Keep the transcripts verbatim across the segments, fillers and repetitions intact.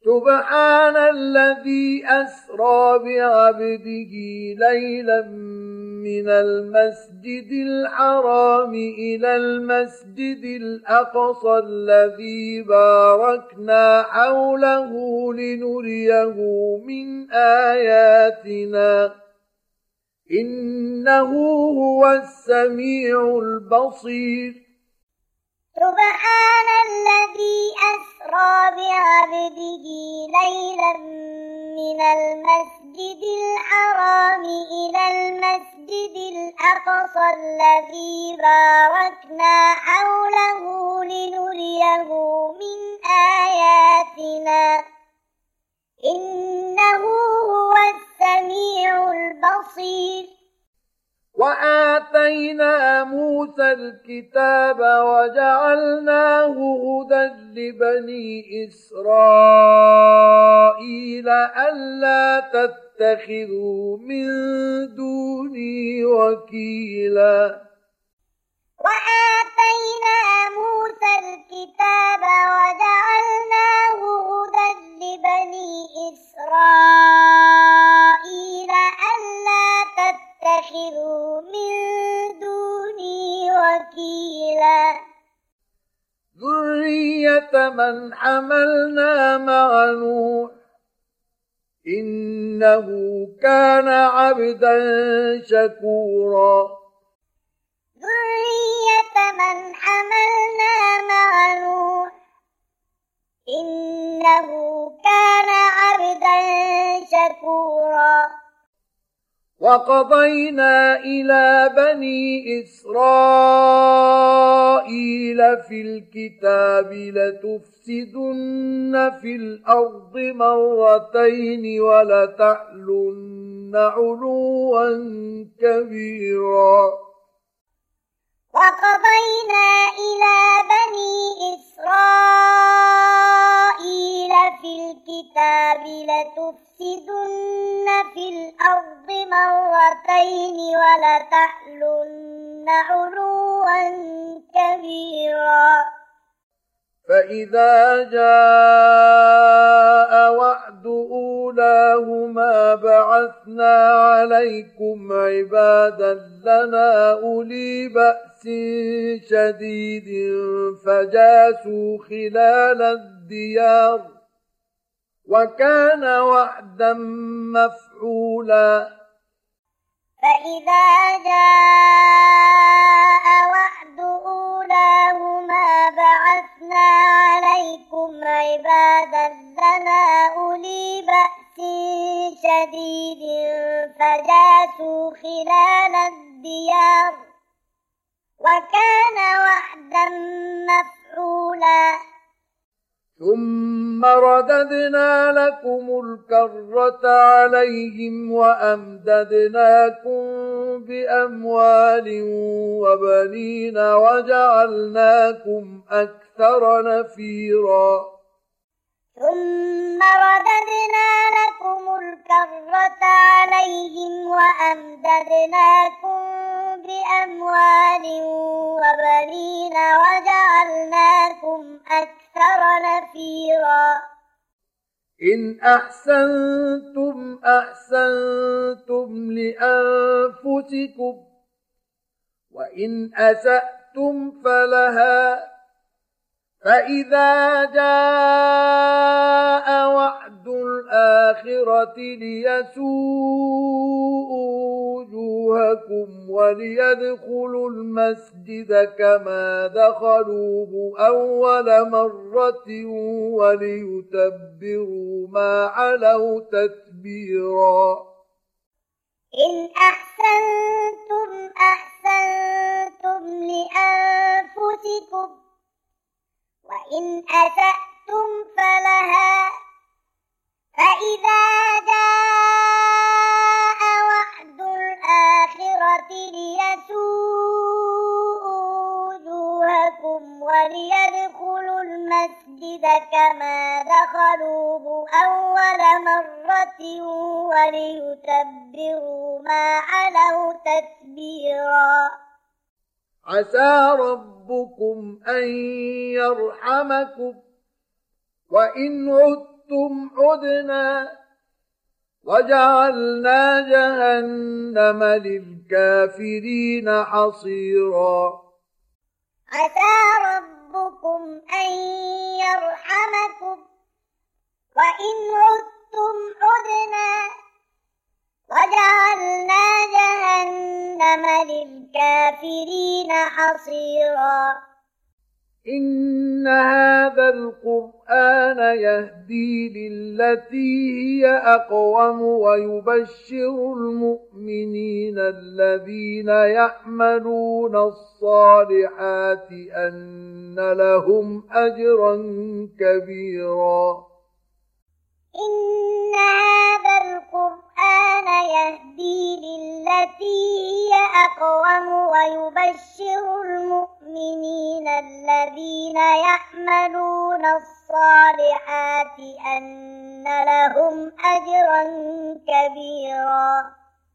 سبحان الذي أسرى بعبده ليلا من المسجد الحرام إلى المسجد الأقصى الذي باركنا حوله لنريه من آياتنا إنه هو السميع البصير. سبحان الذي أسرى بعبده ليلا من المسجد الحرام إلى المسجد الأقصى الذي باركنا حوله لنريه من آياتنا إنه هو السميع البصير. وآتينا موسى الكتاب وجعلناه هدى لبني إسرائيل ألا تتخذوا من دوني وكيلا. وآتينا موسى الكتاب وجعلناه هدى لبني إسرائيل ألا تتخذوا من دوني وكيلا. ذرية من حملنا مع نوح إنه كان عبدا شكورا. ذرية من حملنا مع نوح إنه كان عبدا شكورا. وقضينا إلى بني إسرائيل في الكتاب لتفسدن في الأرض مرتين ولتعلن علوا كبيرا. وقضينا إلى بني إسرائيل في الكتاب لتفسدن في الأرض مرتين ولتعلن علوا كبيرا. فإذا جاء وعد أولاهما بعثنا عليكم عبادا لنا أولي بأس شديد فجاسوا خلال الديار وكان وعدا مفعولا. فإذا جاء وعد أولاهما بعثنا عليكم عبادا لنا أولي بأس شديد فجاسوا خلال الديار وكان وعدا مفعولا. ثم رددنا لكم الكرة عليهم وأمددناكم بأموال وبنين وجعلناكم أكثر نفيرا. ثم رددنا لكم الكرة عليهم وأمددناكم بأموال وبنين وجعلناكم أكثر نفيرا. إن أحسنتم أحسنتم لأنفسكم وإن أسأتم فلها فإذا جاء وعد الآخرة ليسوءوا وجوهكم وليدخلوا المسجد كما دخلوه أول مرة وليتبروا ما علوا تتبيرا. إن أحسنتم أحسنتم لأنفسكم وإن أسأتم فلها فإذا جاء وعد الآخرة ليسوءوا وجوهكم وليدخلوا المسجد كما دخلوه أول مرة وليتبروا ما علوا تتبيرا. عسى ربكم أن يرحمكم وإن عدتم عدتم عدنا وجعلنا جهنم للكافرين حصيرا. عسى ربكم أن يرحمكم وإن عدتم عدنا وجعلنا جهنم للكافرين حصيرا. إن هذا القرآن يهدي للتي هي أقوم ويبشر المؤمنين الذين يعملون الصالحات أن لهم أجرا كبيرا. إن هذا القرآن يهدي للتي هي أقوم ويبشر المؤمنين الذين يعملون الصالحات أن لهم أجرا كبيرا.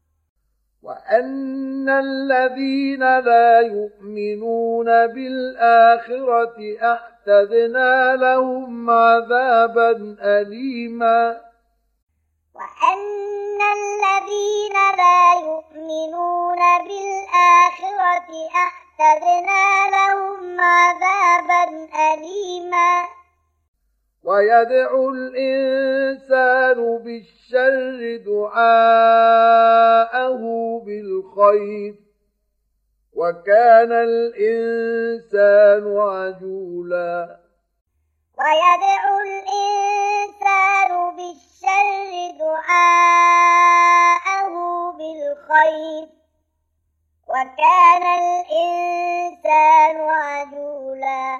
وأن الذين لا يؤمنون بالآخرة أعتدنا لهم عذابا أليما. وأن الذين لا يؤمنون بالآخرة أعتدنا لهم عذابا أليما. ويدعو الإنسان بالشر دعاءه بالخير وكان الإنسان عجولا. ويدعو الإنسان بالشر دعاءه بالخير وكان الإنسان عجولا.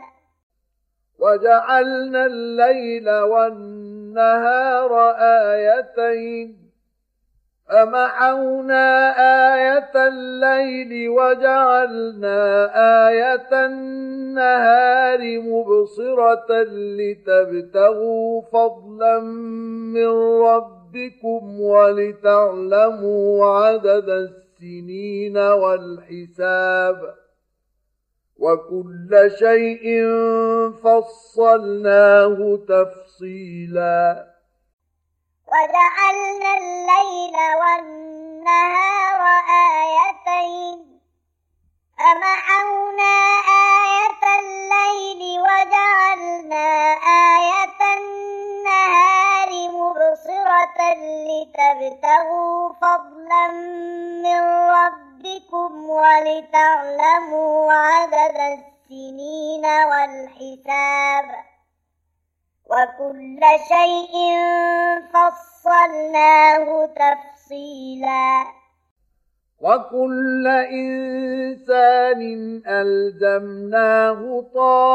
وجعلنا الليل والنهار آيتين فمحونا آية الليل وجعلنا آية النهار مبصرة لتبتغوا فضلا من ربكم ولتعلموا عدد السنين والحساب وكل شيء فصلناه تفصيلا. وجعلنا الليل والنهار آيتين فمحونا آية الليل وجعلنا آية النهار مبصرة لتبتغوا فضلا من ربكم ولتعلموا عدد السنين والحساب وكل شيء فصلناه تفصيلا. وكل إنسان ألزمناه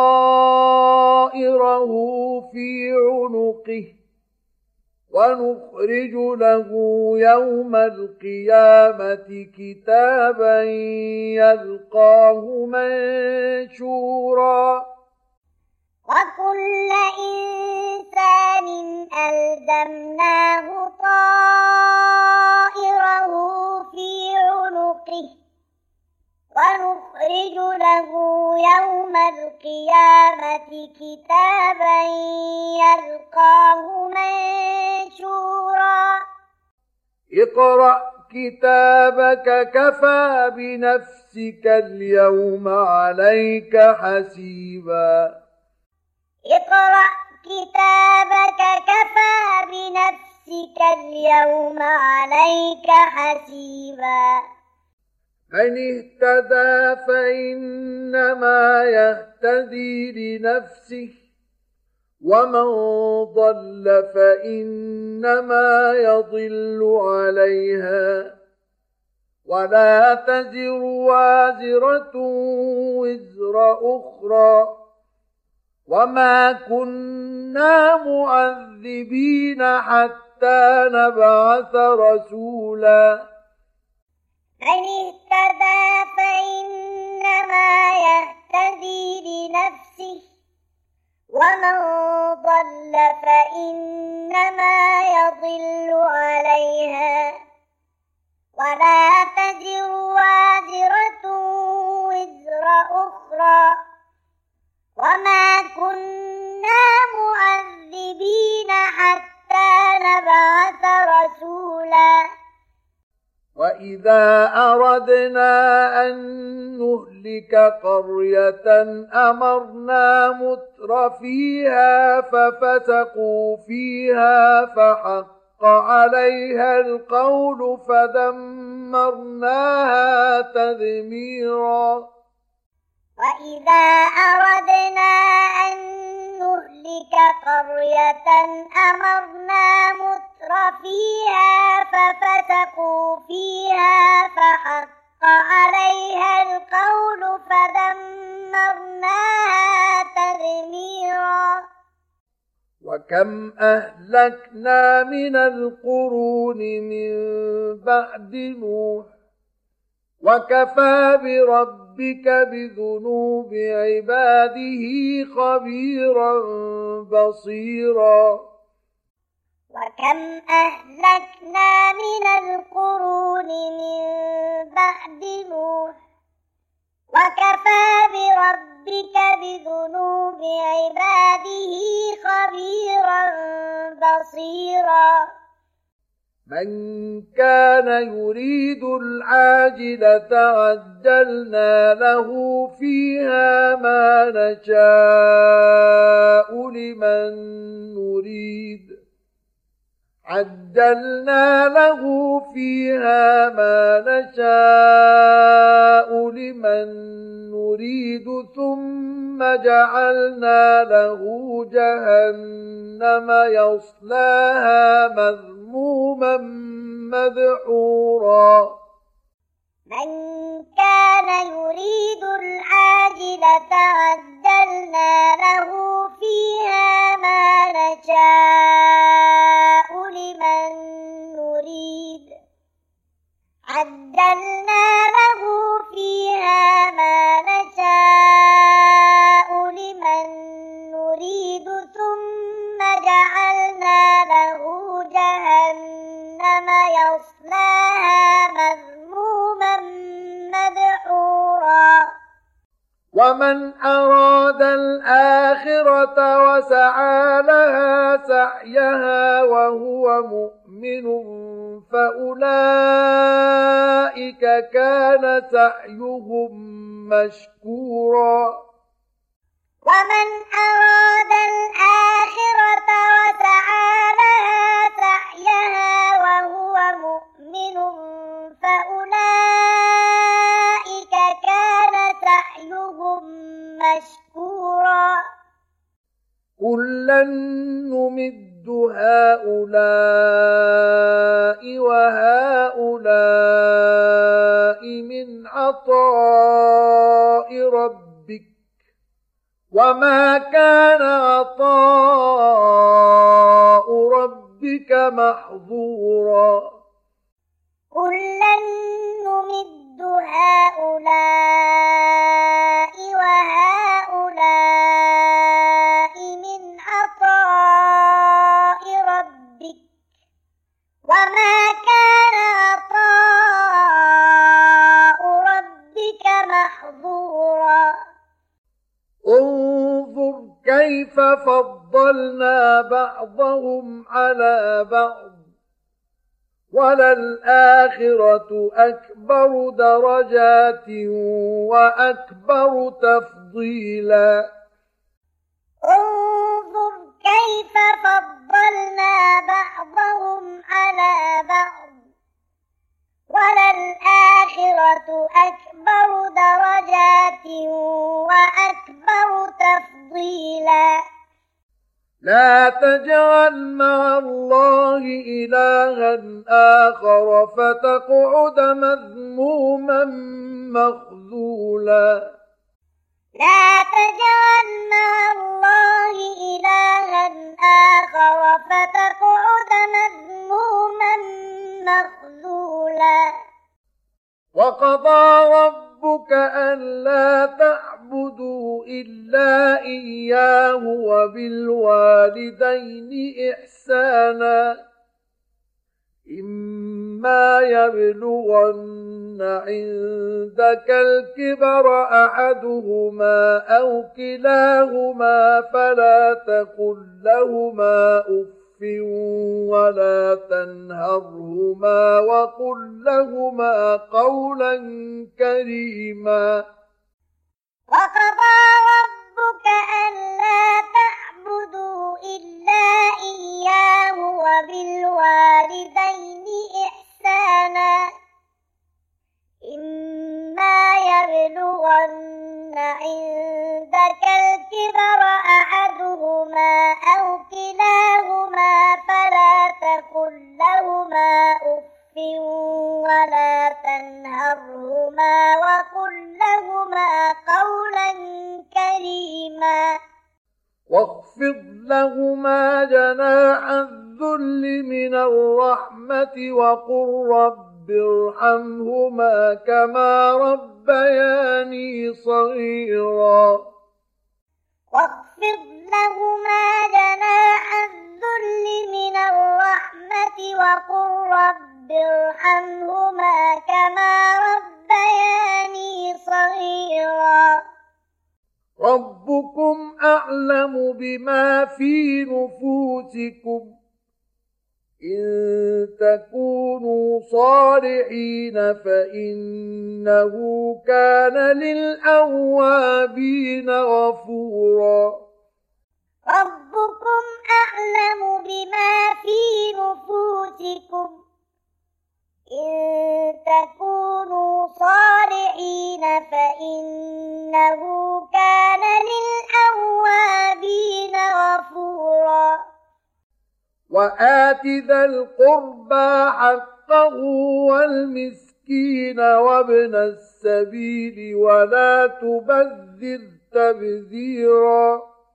طائره في عنقه ونخرج له يوم القيامة كتابا يلقاه منشورا. وكل إنسان ألزمناه طائره في عنقه ونخرج له يوم القيامة كتابا يلقاه منشورا. اقرأ كتابك كفى بنفسك اليوم عليك حسيبا. اقرأ كتابك كفى بنفسك اليوم عليك حسيبا. من اهتدى فإنما يهتدي لنفسه ومن ضل فإنما يضل عليها ولا تزر وازرة وزر أخرى وما كنا معذبين حتى نبعث رسولا. من اهتدى فإنما يهتدي لنفسه ومن ضل فإنما يضل عليها ولا تزر وازرة وزر أخرى وما كنا معذبين حتى وإذا أردنا أن نهلك قرية أمرنا متر فيها ففسقوا فيها فحق عليها القول فدمرناها تدميرا وإذا أردنا أن نهلك قرية أمرنا متر فيها ففسقوا فيها فحق عليها القول فدمرناها تدميرا وكم أهلكنا من القرون من بعد نوح وكفى بربك بذنوب عباده خبيرا بصيرا وكم أهلكنا من القرون من بعد نوح وكفى بربك بذنوب عباده خبيرا بصيرا من كان يريد العاجلة عجلنا له فيها ما نشاء لمن نريد عجلنا له فيها ما نشاء لمن نريد ثم جعلنا له جهنم يصلاها مذموما مدحورا من كان يريد العاجلة عجلنا له فيها ما نشاء لمن نريد عجلنا له فيها ما نشاء لمن نريد ثم جعلنا له جهنم يصلاها مذموما مدحورا ومن أراد الآخرة وسعى لها سعيها وهو مؤمن فأولئك كان سعيهم مشكورا ومن أراد الآخرة وسعى لها سعيها وهو مؤمن فأولئك كان سعيهم مشكورا كلا نمد هؤلاء وهؤلاء من عطاء ربك وما كان عطاء ربك محظورا كلا نمد هؤلاء وهؤلاء من عطاء ربك وما كان عطاء ربك محظورا انظر كيف فضلنا بعضهم على بعض وللآخرة أكبر درجات وأكبر تفضيلا انظر كيف فضلنا بعضهم على بعض وللآخرة أكبر درجات وأكبر تفضيلا لا تجعل مع الله إلها آخر فتقعد مذموما مخذولا لا تجعل مع الله إلها آخر فتقعد مذموما مخذولا وقضى ربك ألا تعبدوا إلا إياه وبالوالدين إحسانا إما يبلغن عندك الكبر أحدهما أو كلاهما فلا تقل لهما أف ولا تنهرهما وقل لهما قولا كريما. وقضى ربك ألا تعبدوا إلا إياه وبالوالدين إحسانا إما يبلغن عندك الكبر أحدهما أو كلاهما فلا تقل لهما أف ولا تنهرهما وقل لهما قولا كريما. واخفض لهما جناح الذل من الرحمة وقل رب ارحمهما كما ربياني صغيرا. واخفض لهما جناح الذل من الرحمة وقل رب ارحمهما كما ربياني صغيرا. ربكم أعلم بما في نفوسكم إن تكونوا صالحين فإنه كان للأوابين غفورا. ربكم أعلم بما في نفوسكم إن تكونوا صالحين فإنه كان للأوابين غفورا. وآت ذا القربى حقه والمسكين وابن السبيل ولا تبذر تبذيرا.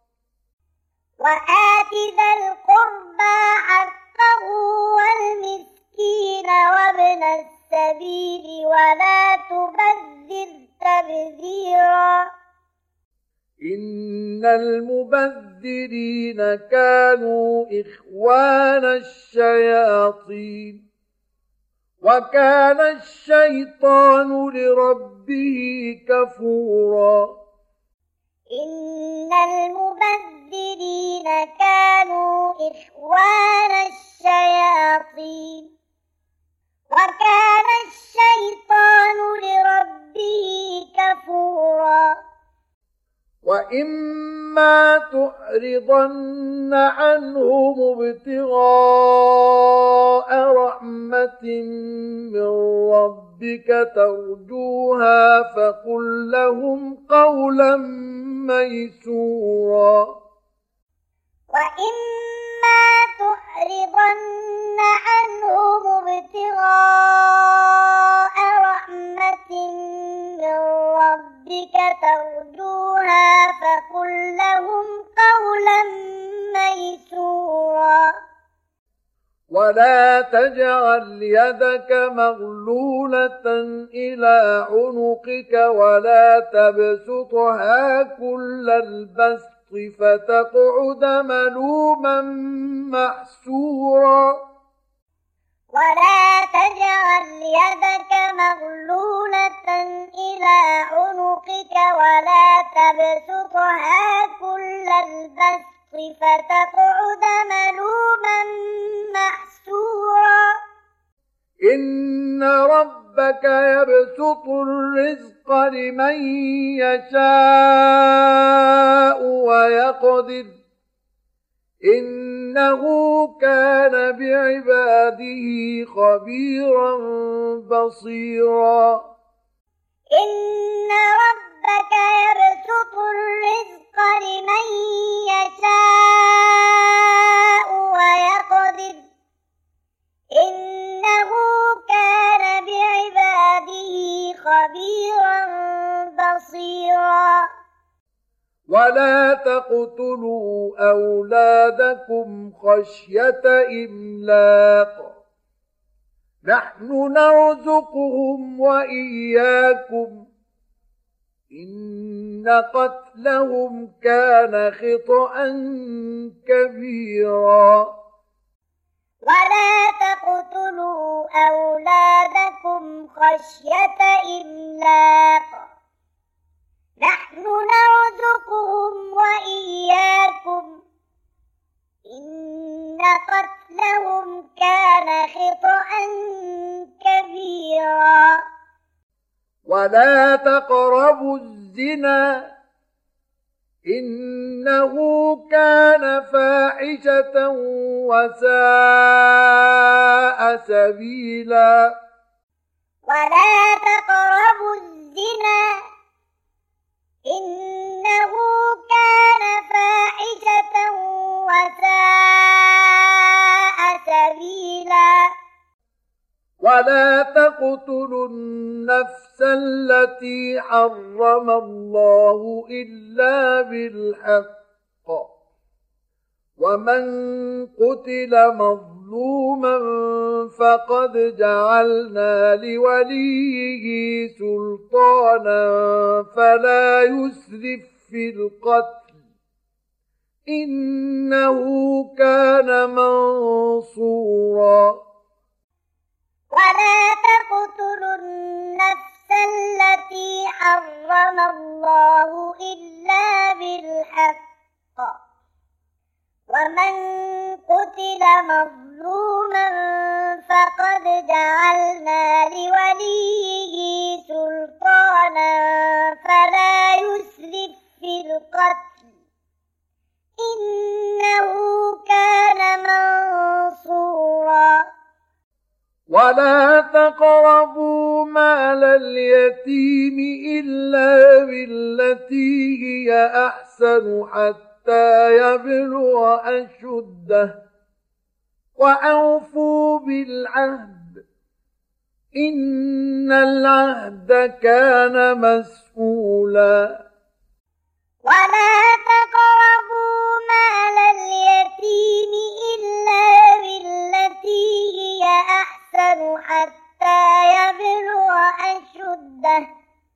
وآت ذا القربى حقه والمسكين وابن السبيل ولا تبذر تبذيرا. إن المبذرين كانوا إخوان الشياطين وكان الشيطان لربه كفورا. إن المبذرين كانوا إخوان الشياطين وكان الشيطان لربه كفورا. وإما تعرضن عنهم ابتغاء رحمة من ربك ترجوها فقل لهم قولا ميسورا. وإما تعرضن عنهم ابتغاء رحمة من ربك ترجوها فقل لهم قولا ميسورا. ولا تجعل يدك مغلولة إلى عنقك ولا تبسطها كل البسط فتقعد ملوما محسورا. ولا تجعل يدك مغلولة إلى عنقك ولا تبسطها كل البسط فتقعد ملوما محسورا. إن ربك يبسط الرزق لمن يشاء ويقدر إنه كان بعباده خبيرا بصيرا. إن ربك يبسط الرزق لمن يشاء ويقدر إنه كان بعباده خبيرا بصيرا. ولا تقتلوا أولادكم خشية إملاق نحن نرزقهم وإياكم إن قتلهم كان خطأ كبيرا. ولا تقتلوا أولادكم خشية إملاق نحن نرزقهم وإياكم إن قتلهم قتلهم كان خطأ كبيرا ولا تقربوا الزنا إنه كان فاحشة وساء سبيلا ولا تقربوا الزنا إنه كان فاحشة وساء سبيلا ولا تقتلوا النفس التي حرم الله إلا بالحق ومن قتل مظلوما فقد جعلنا لوليه سلطانا فلا يسرف في القتل إنه كان منصورا ولا تقتلوا النفس التي حرم الله إلا بالحق ومن قتل مظلوما فقد جعلنا لوليه سلطانا فلا يسرف في القتل إنه كان منصورا ولا تقربوا مال اليتيم إلا بالتي هي أحسن حتى يبلغ أشده وأوفوا بالعهد إن العهد كان مسؤولا ولا تقربوا مال اليتيم إلا بالتي هي أحسن حتى يبلغ أشده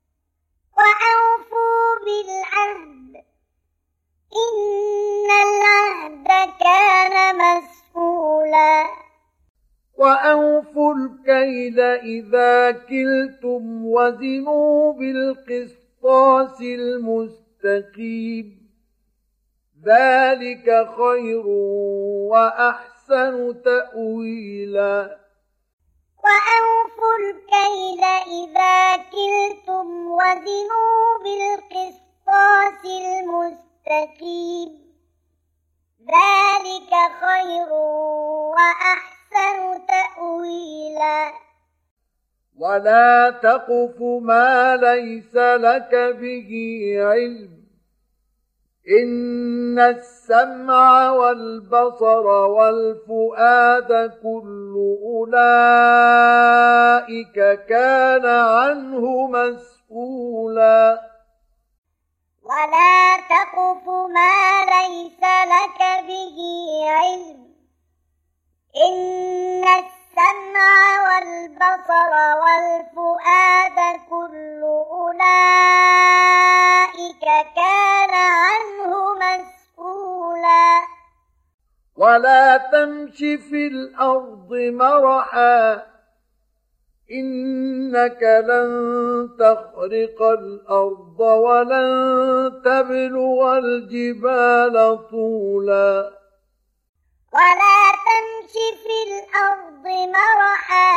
وأوفوا بالعهد إن العهد كان مسؤولا وأوفوا الكيل إذا كلتم وزنوا بالقسطاس المستقيم ذلك خير وأحسن تأويلا وأوفوا الكيل إذا كلتم وزنوا بالقسطاس المستقيم ذلك خير وأحسن تأويلا ولا تقف ما ليس لك به علم إن السمع والبصر والفؤاد كل أولئك كان عنه مسؤولا ولا تقف ما ليس لك به علم إن السمع والبصر والفؤاد كل أولئك كان عنه مسؤولا ولا تمش في الأرض مرحا إنك لن تخرق الأرض ولن تبلغ الجبال طولا ولا تمش في الأرض مرحا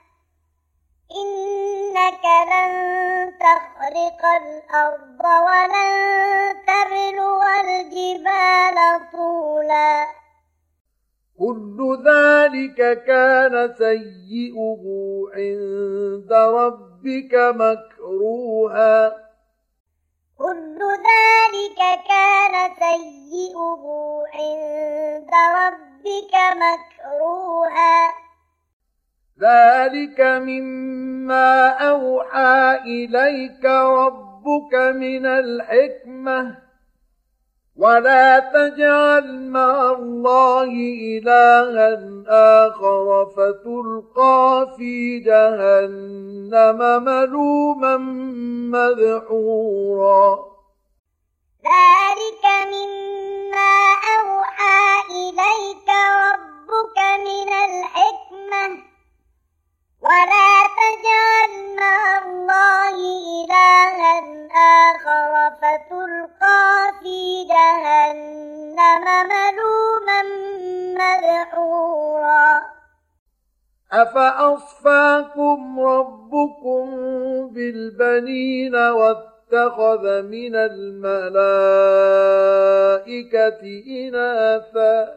إنك لن تخرق الأرض ولن تبلغ الجبال طولا كل ذلك كان سيئه عند ربك مكروها كل ذلك كان سيئه عند ربك مكروها ذلك مما أوحى إليك ربك من الحكمة ولا تجعل مع الله إلها آخر فتلقى في جهنم ملوما مدحورا ذلك مما أوحى إليك ربك من الحكمة ولا تجعل مع الله إلها آخر فتلقى في جهنم ملوما مدحورا أفأصفاكم ربكم بالبنين واتخذ من الملائكة إناثا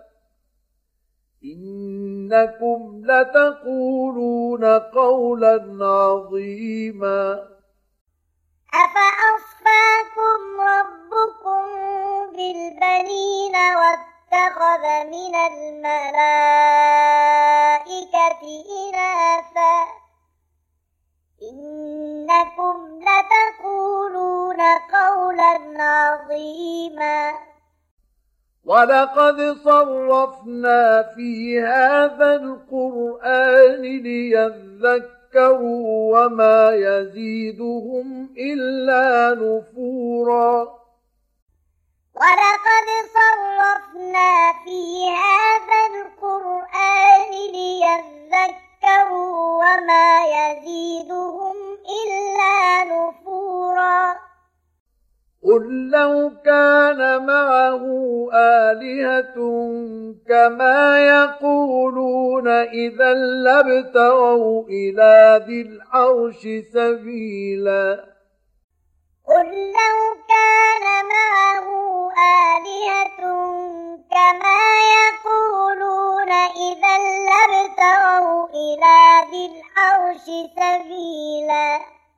إنكم لتقولون قولا عظيما أفأصفاكم ربكم بالبنين واتخذ من الملائكة إناثا إنكم لتقولون قولا عظيما ولقد صرفنا في هذا القرآن ليذكروا وما يزيدهم إلا نفورا ولقد صرفنا في هذا القرآن ليذكروا وما يزيدهم إلا نفورا قل لو كان معه آلهة كما يقولون إذا لابتغوا إلى ذي العرش سبيلا قل لو كان معه آلهة كما يقولون إذا لابتغوا إلى ذي العرش سبيلا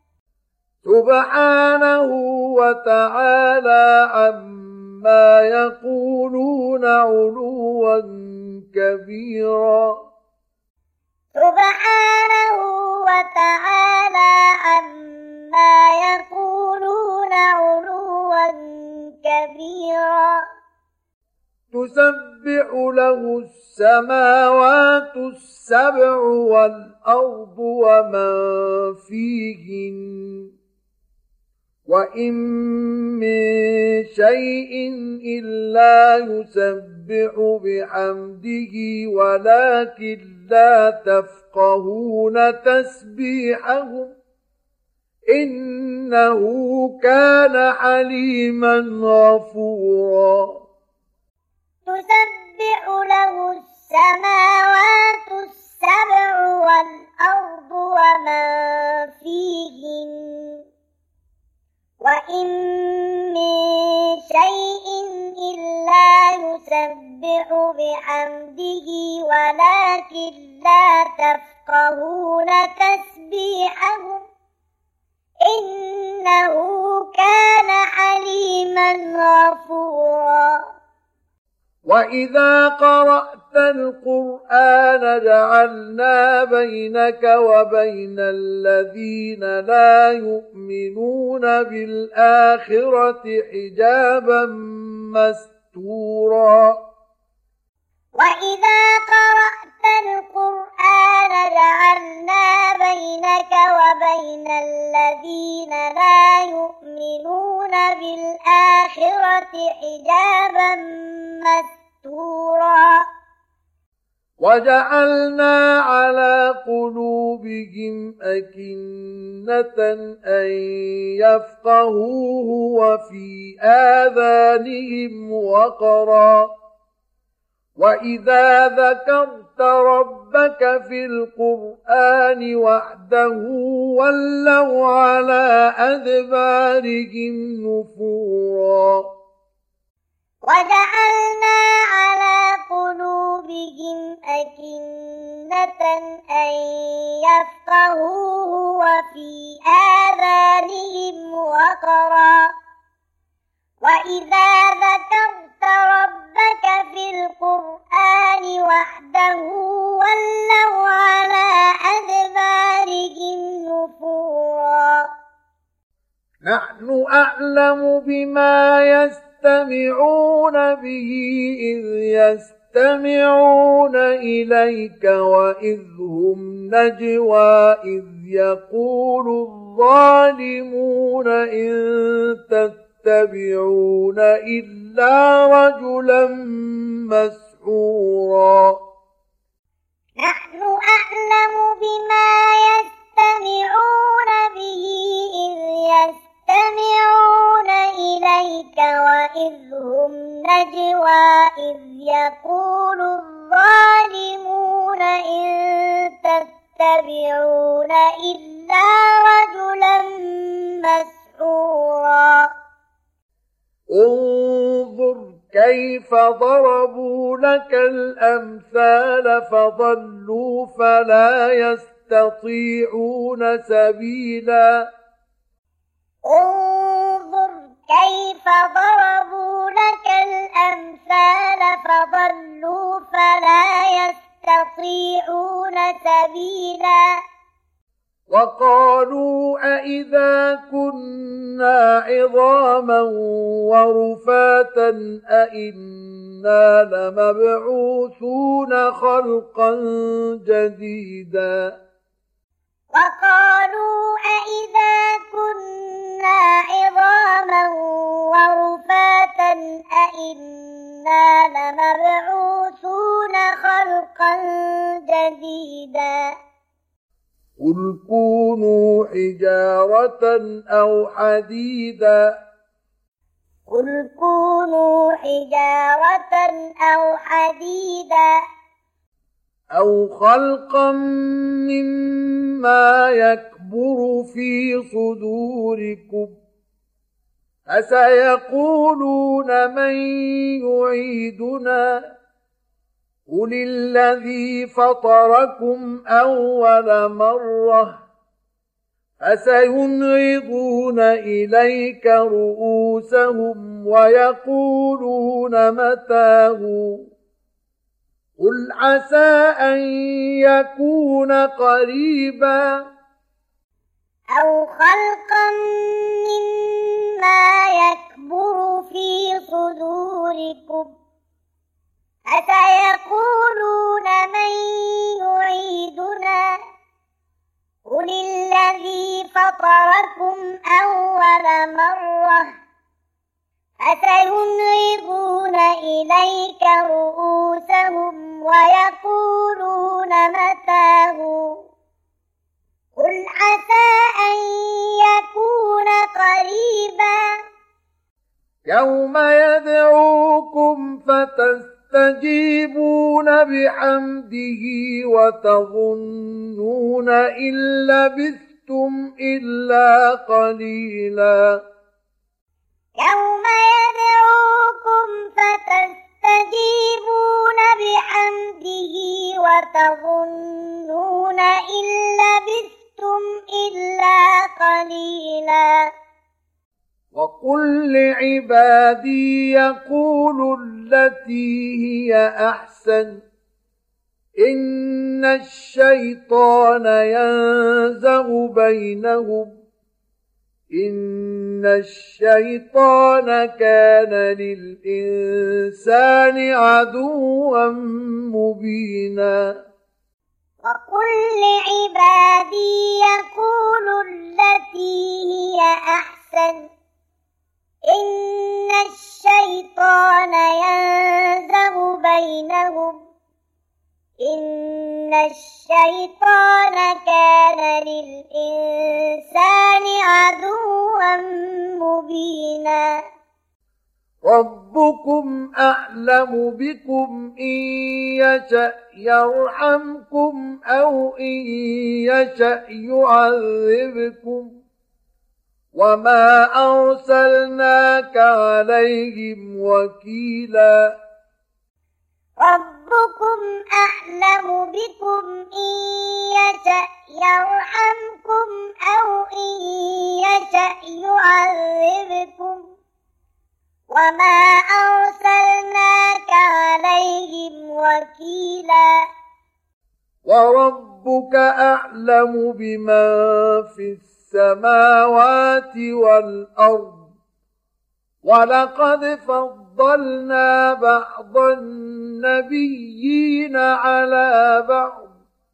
سبحانه وتعالى عما يقولون علوا كبيرا سبحانه وتعالى عما يقولون علوا كبيرا تسبح له السماوات السبع والأرض ومن فيهن وإن من شيء إلا يسبح بحمده ولكن لا تفقهون تسبيحهم إنه كان حليما غفورا تسبح له السماوات السبع والأرض ومن فيهن وإن من شيء إلا يسبح بحمده ولكن لا تفقهون تسبيحهم إنه كان حليما غفورا وإذا قرأت القرآن جعلنا بينك وبين الذين لا يؤمنون بالآخرة حجابا مستورا وإذا قرأت القرآن جعلنا بينك وبين الذين لا يؤمنون بالآخرة حجابا مستورا وجعلنا على قلوبهم أكنة أن يفقهوه وفي آذانهم وقرا وإذا ذكرت ربك في القرآن وحده ولوا على أدبارهم نفورا وجعلنا على قلوبهم أكنة أن يفقهوه وفي آذانهم وقرا وإذا ذكرت ربك في القرآن وحده ولوا على أدبارهم نفورا نحن أعلم بما يستمعون به إذ يستمعون إليك وإذ هم نجوى إذ يقول الظالمون إن تتبعون إلا رجلا مسحورا نحن أعلم بما يستمعون به إذ يستمعون إليك وإذ هم نجوى إذ يقول الظالمون إن تتبعون يتبعون إلا رجلا مسحورا انظر كيف ضربوا لك الأمثال فضلوا فلا يستطيعون سبيلا انظر كيف ضربوا لك الأمثال فضلوا فلا يستطيعون سبيلا وقالوا أإذا كنا عظاما ورفاتا أإنا لمبعوثون خلقا جديدا وقالوا أإذا كنا عظاما ورفاتا أإنا لمبعوثون خلقا جديدا قل كونوا حجارة أو حديدا قل كونوا حجارة أو حديدا أو خلقا مما يكبر في صدوركم فسيقولون من يعيدنا قل الذي فطركم أول مرة فسينغضون إليك رؤوسهم ويقولون متاه قل عسى أن يكون قريبا أو خلقا مما يكبر في صدوركم فسيقولون من يعيدنا قل الذي فطركم أول مرة فسينغضون إليك رؤوسهم ويقولون متاه قل عسى أن يكون قريبا يوم يدعوكم فتستجيبون بحمده وتظنون إن لبثتم إلا قليلا يوم يدعوكم فتستجيبون بحمده وتظنون إن لبثتم إلا قليلا وقل لعبادي يقولوا التي هي أحسن إن الشيطان ينزغ بينهم إن الشيطان كان للإنسان عدوا مبينا وقل لعبادي يقولوا التي هي أحسن إن الشيطان ينزغ بينهم إن الشيطان كان للإنسان عدوا مبينا ربكم أعلم بكم إن يشأ يرحمكم أو إن يشأ يعذبكم وما أرسلناك عليهم وكيلا ربكم أعلم بكم إن يشأ يرحمكم أو إن يشأ يعذبكم وما أرسلناك عليهم وكيلا وربك أعلم بمن في السماوات والأرض ولقد فضلنا بعض النبيين على بعض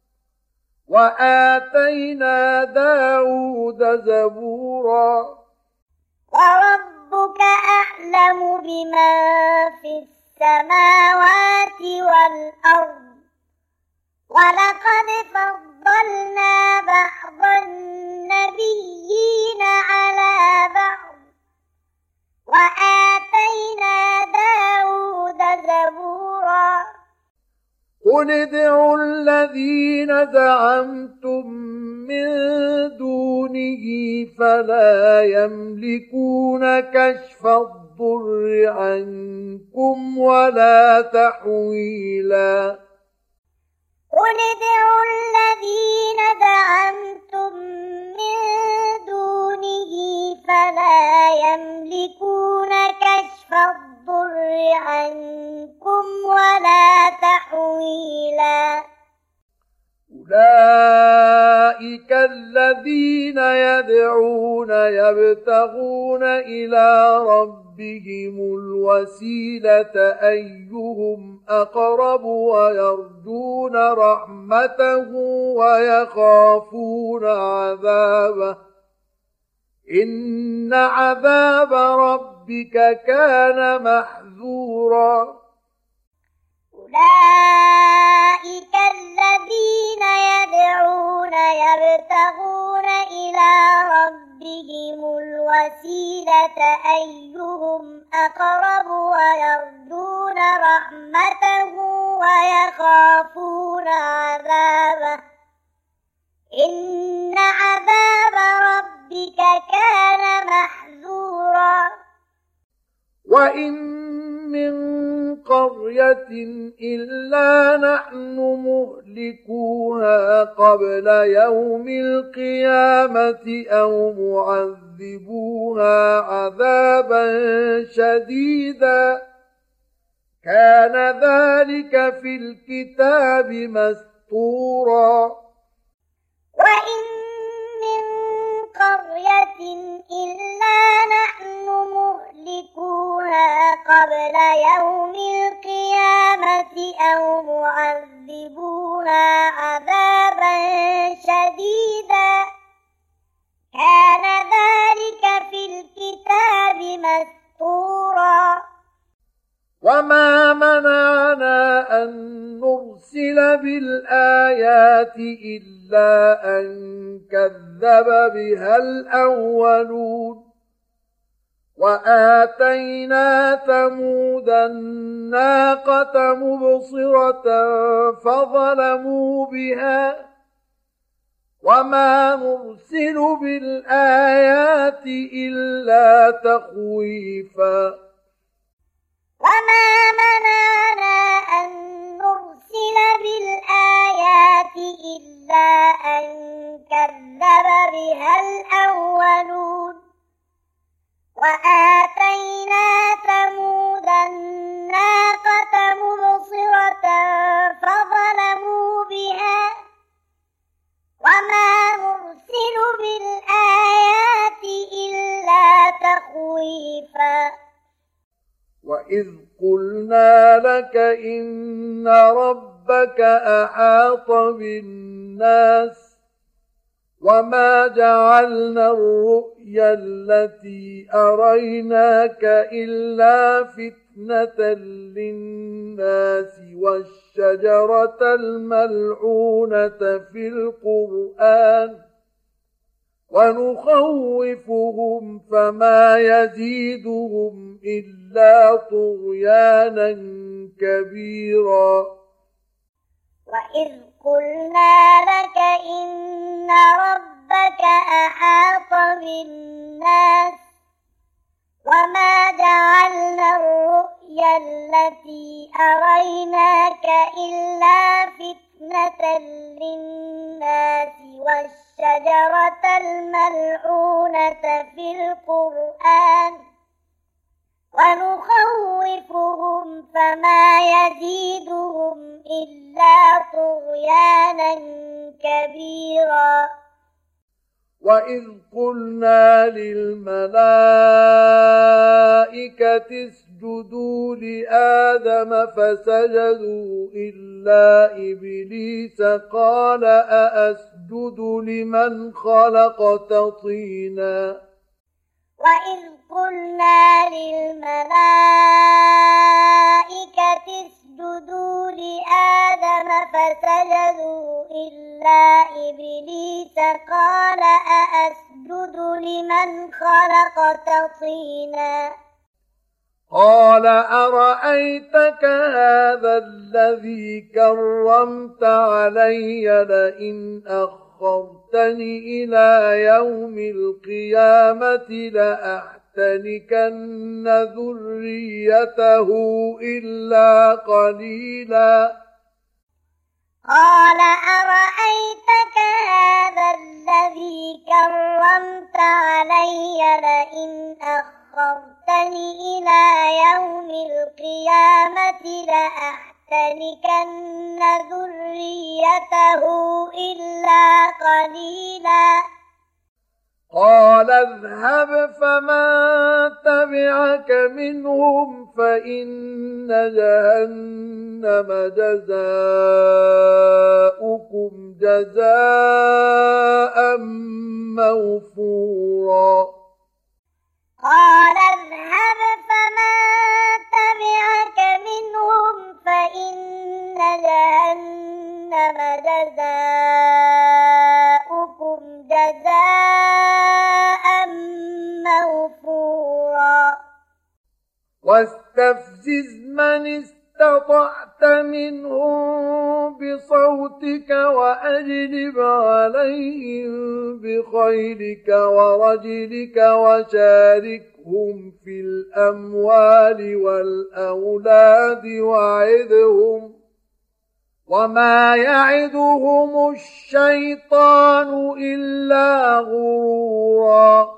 وآتينا داود زبورا وربك أعلم بمن في السماوات والأرض ولقد فضلنا بعض النبيين على بعض وآتينا داود زبورا قل ادعوا الذين زعمتم من دونه فلا يملكون كشف الضر عنكم ولا تحويلا قل ادعوا الذين زعمتم من دونه فلا يملكون كشف الضر عنكم ولا تحويلا أولئك الذين يدعون يبتغون إلى ربهم الوسيلة أيهم أقرب ويرجون رحمته ويخافون عذابه إن عذاب ربك كان محذورا أولئك الذين يدعون يبتغون إلى ربهم الوسيلة أيهم أقرب ويرجون رحمته ويخافون عذابه إن عذاب ربك كان محذورا وإن من قرية إلا نحن مهلكوها قبل يوم القيامة أو معذبوها عذابا شديدا كان ذلك في الكتاب مسطورا وإن من قرية إلا نحن مهلكوها قبل يوم القيامة أو معذبوها عذابا شديدا كان ذلك في الكتاب مسطورا وما منعنا أن نرسل بالآيات إلا أن كذب بها الأولون وآتينا ثمود الناقة مبصرة فظلموا بها وما نرسل بالآيات إلا تخويفا وما منعنا أن نرسل بالآيات إلا أن كذب بها الأولون وآتينا ثمود الناقة مبصرة فظلموا بها وما نرسل بالآيات إلا تخويفا وإذ قلنا لك إن ربك أحاط بالناس وما جعلنا الرؤيا التي أريناك إلا فتنة للناس والشجرة الملعونة في القرآن ونخوفهم فما يزيدهم إلا طغيانا كبيرا وإذ قلنا لك إن ربك أحاط بالناس وما جعلنا الرؤيا التي أريناك إلا فتنة للناس والشجرة الملعونة في القرآن ونخوفهم فما يزيدهم إلا طغيانا كبيرا وإذ قلنا للملائكة اسجدوا لآدم فسجدوا إلا إبليس قال أأسجد لمن خلقت طينا وإذ قلنا للملائكة اسجدوا لآدم فسجدوا إلا إبليس قال أأسجد لمن خلقت طينا قال أرأيتك هذا الذي كرمت علي لئن أخرتني إلى يوم القيامة لأحتنكن ذريته إلا قليلا قال أرأيتك هذا الذي كرمت علي لئن أخرتني إلى يوم القيامة لأحتنكن ذريته إلا قليلا قال اذهب فمن تبعك منهم فإن جهنم جزاؤكم جزاء موفورا قال اذهب فمن تبعك منهم فإن جهنم جزاؤكم جزاء موفورا واستفزز من استطعت منهم بصوتك وأجلب عليهم بخيلك ورجلك وشاركهم في الأموال والأولاد وعدهم وما يعدهم الشيطان إلا غرورا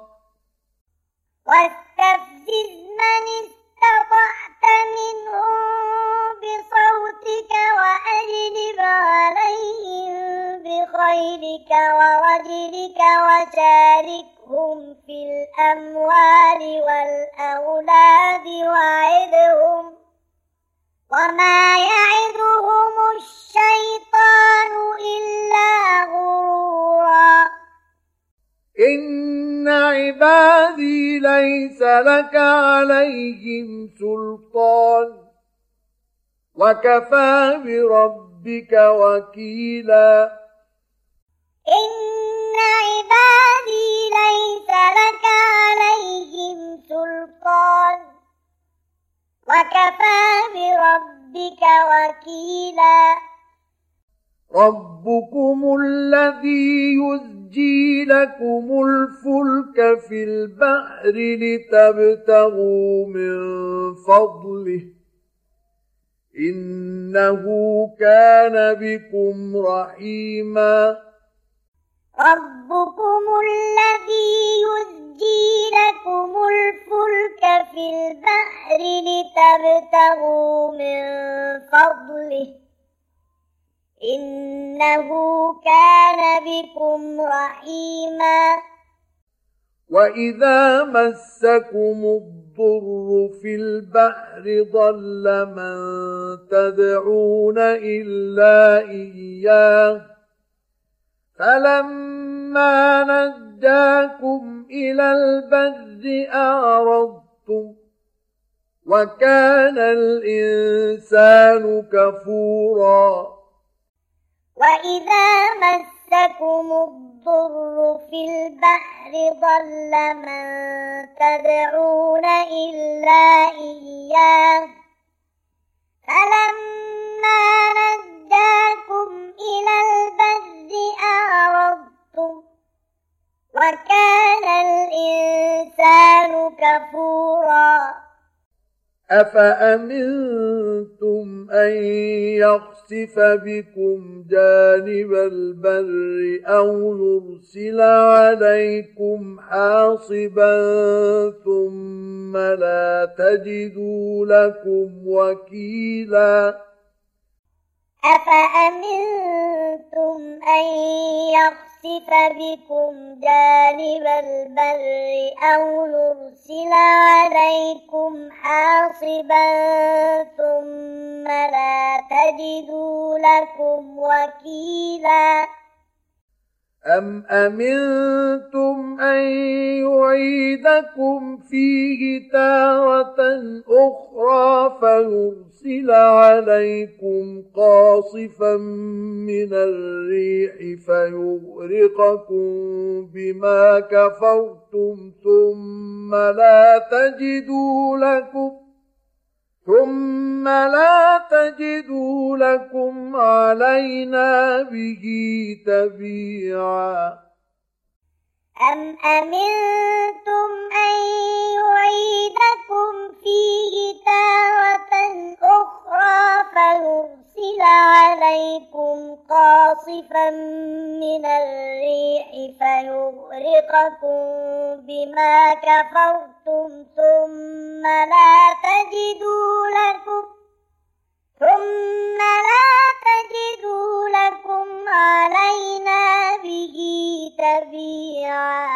واستفزز من استطعت منهم بصوتك وأجلب عليهم بخيلك ورجلك وشاركهم في الأموال والأولاد وعدهم وما يعدهم الشيطان إلا غرورا إن عبادي ليس لك عليهم سلطان وكفى بربك وكيلا إن عبادي ليس لك عليهم سلطان وكفى بربك وكيلا ربكم الذي يزجي لكم الفلك في البحر لتبتغوا من فضله إنه كان بكم رحيما ربكم الذي يزجي لكم الفلك في البحر لتبتغوا من فضله إنه كان بكم رحيما وإذا مسكم الضر في البحر ضل من تدعون إلا إياه فلما نجاكم إلى البر أعرضتم وكان الإنسان كفورا وإذا مسكم الضر في البحر ضل من تدعون إلا إياه فلما نجاكم إلى البر أعرضتم وكان الإنسان كفورا أفأمنتم أن يخسف بكم جانب البر أو يرسل عليكم حاصبا ثم لا تجدوا لكم وكيلا أفأمنتم أن يخسف بكم جانب البر أو يرسل عليكم حاصبا ثم لا تجدوا لكم وكيلا أم أمنتم أن يعيدكم فيه تارة أخرى فيرسل عليكم قاصفا من الريح فيغرقكم بما كفرتم ثم لا تجدوا لكم ثم لا تجدوا لكم علينا به تبيعا أم أمنتم أن يعيدكم فيه تارة أخرى فيرسل عليكم قاصفا من الريح فيغرقكم بما كفرتم ثم لا تجدوا لكم ثم لا تجدوا لكم علينا به تبيعا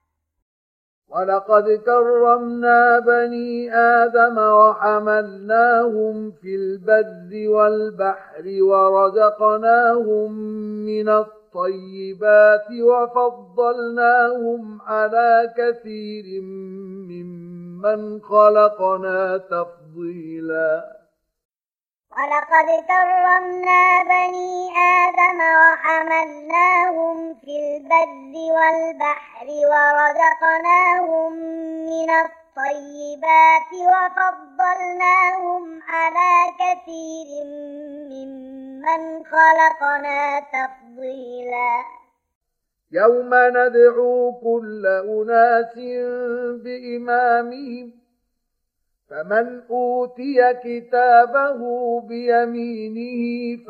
ولقد كرمنا بني آدم وحملناهم في البر والبحر ورزقناهم من الطيبات وفضلناهم على كثير ممن خلقنا تفضيلا ولقد كرمنا بني آدم وحملناهم في البر والبحر ورزقناهم من الطيبات وفضلناهم على كثير ممن خلقنا تفضيلا يوم ندعو كل أناس بإمامهم فمن أوتي كتابه بيمينه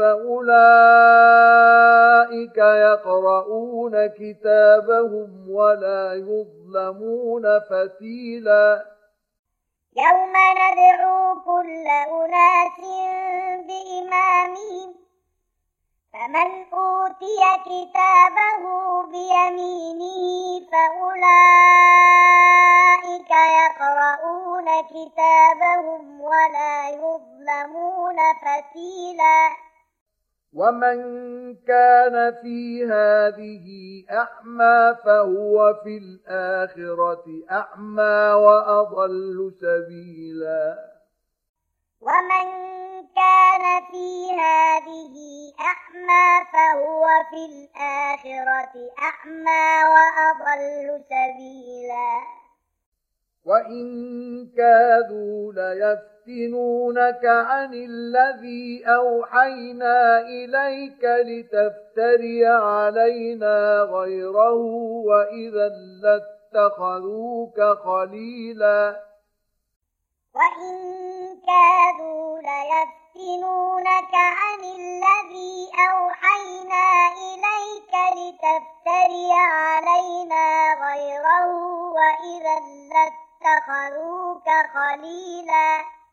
فأولئك يقرؤون كتابهم ولا يظلمون فتيلا يوم ندعو كل أناس بإمامهم فمن أوتي كتابه بيمينه فأولئك يقرؤون كتابهم ولا يظلمون فتيلا ومن كان في هذه أعمى فهو في الآخرة أعمى وأضل سبيلا ومن كان في هذه أعمى فهو في الآخرة أعمى وأضل سبيلا وإن كادوا ليفتنونك عن الذي أوحينا إليك لتفتري علينا غيره وإذا لاتخذوك خليلا وإن كادوا ليفتنونك عن الذي أوحينا إليك لتفتري علينا غيره وإذا لاتخذوك خليلا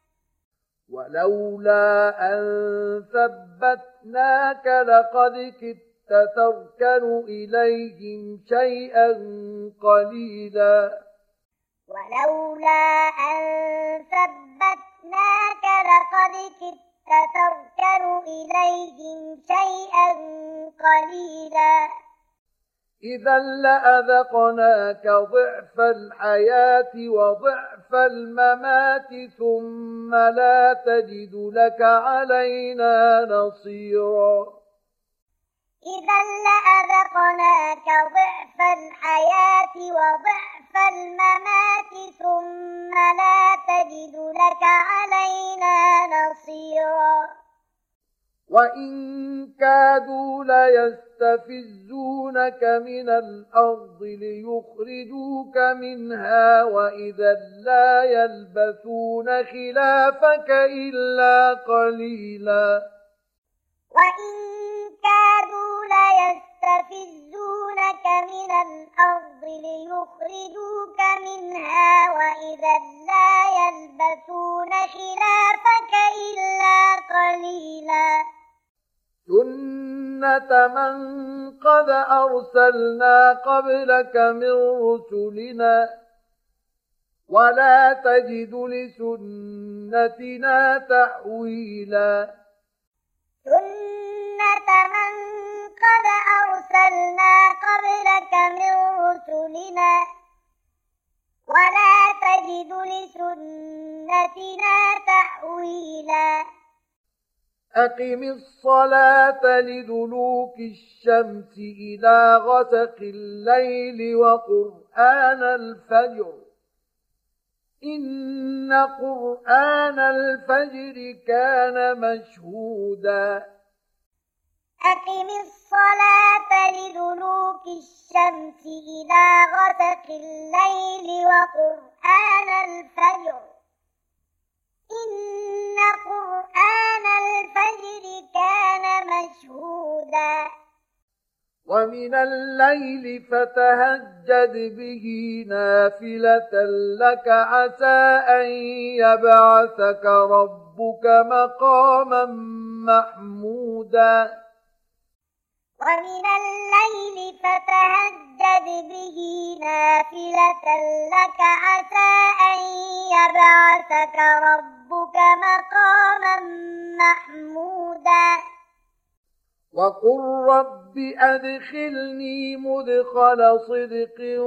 ولولا أن ثبتناك لقد كدت تركن إليهم شيئا قليلا ولولا أن ثبتناك لقد كدت تركن إليهم شيئا قليلا إذا لأذقناك ضعف الحياة وضعف الممات ثم لا تجد لك علينا نصيرا إذا لأذقناك ضعف الحياة وضعف الممات ثم لا تجد لك علينا نصيرا وإن كادوا ليستفزونك من الأرض ليخرجوك منها وإذا لا يلبثون خلافك إلا قليلا وإن كادوا ليستفزونك من الأرض ليخرجوك منها وإذا لا يلبثون خلافك إلا قليلا سنة من قد أرسلنا قبلك من رسلنا ولا تجد لسنتنا تحويلا سنة من قد أرسلنا قبلك من رسلنا ولا تجد لسنتنا تحويلا أقم الصلاة لدلوك الشمس إلى غسق الليل وقرآن الفجر إن قرآن الفجر كان مشهودا أقم الصلاة لدلوك الشمس إلى غسق الليل وقرآن الفجر إن قرآن الفجر كان مشهودا ومن الليل فتهجد به نافلة لك عسى أن يبعثك ربك مقاما محمودا ومن الليل فتهجد به نافلة لك عسى أن يبعثك ربك مقاما محمودا وقل رب أدخلني مدخل صدق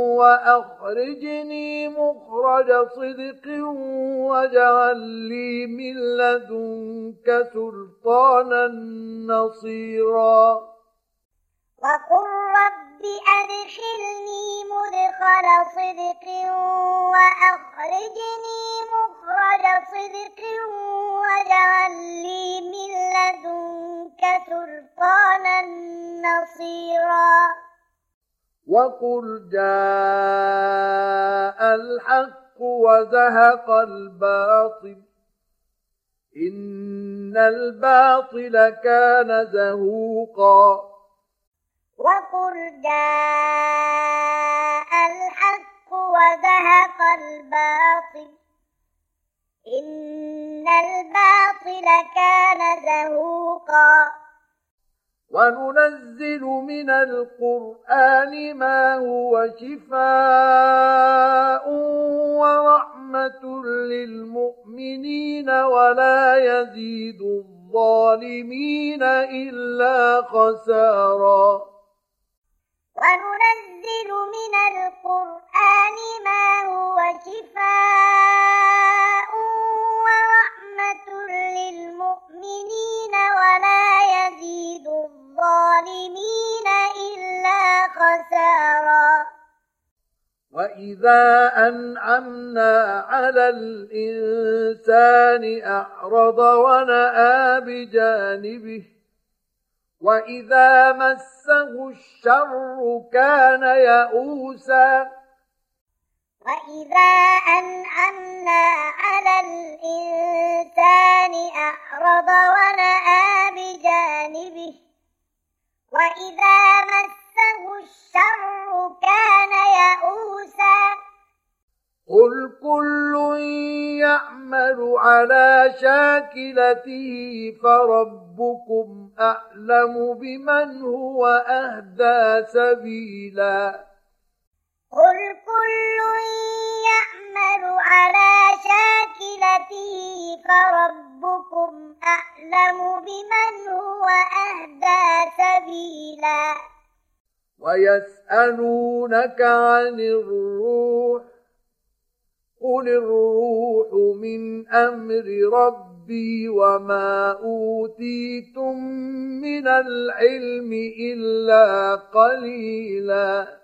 وأخرجني مخرج صدق واجعل لي من لدنك سلطانا نصيرا وقل رب أدخلني مدخل صدق وأخرجني مخرج صدق واجعل لي من لدنك سلطانا نصيرا وقل جاء الحق وزهق الباطل إن الباطل كان زهوقا وقل جاء الحق وزهق الباطل إن الباطل كان زهوقا وننزل من القرآن ما هو شفاء ورحمة للمؤمنين ولا يزيد الظالمين إلا خسارا وننزل من القرآن ما هو شفاء ورحمة للمؤمنين ولا يزيد الظالمين إلا خسارا وإذا أنعمنا على الإنسان أعرض ونأى بجانبه وإذا مسه الشر كان يئوسا وإذا أنعمنا على الإنسان أعرض ونأى بجانبه وإذا مسه الشر كان يئوسا قل كل يعمل على شاكلته فربكم أعلم بمن هو أهدى سبيلا قل كل يعمل على شاكلته فربكم أعلم بمن هو أهدى سبيلا ويسألونك عن الروح قل الروح من أمر ربي وما أوتيتم من العلم إلا قليلا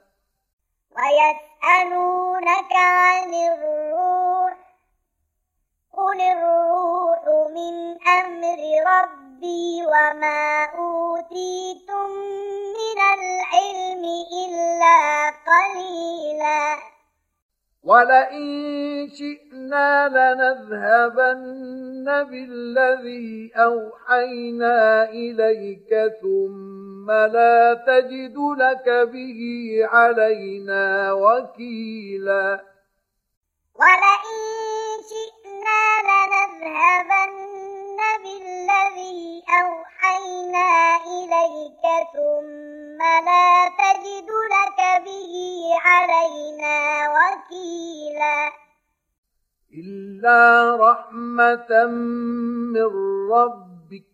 ويسألونك عن الروح قل الروح من أمر ربي وما أوتيتم من العلم إلا قليلا ولئن شئنا لنذهبن بالذي أوحينا إليك ثم لا تجد لك به علينا وكيلا ولئن شئنا لنذهبن بالذي أوحينا إليك ثم لا تجد لك به علينا وكيلا إلا رحمة من ربك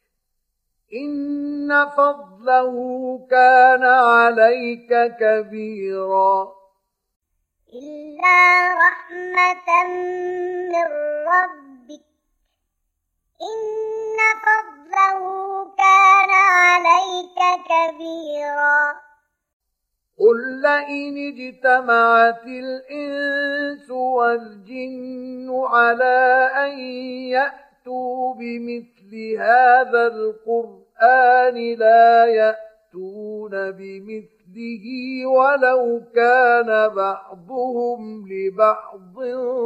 إن فضله كان عليك كبيرا إلا رحمة من ربك إن فضله كان عليك كبيرا قل لئن اجتمعت الإنس والجن على أن يأتوا بمثل هذا القرآن لا يأتون بمثله ولو كان بعضهم لبعض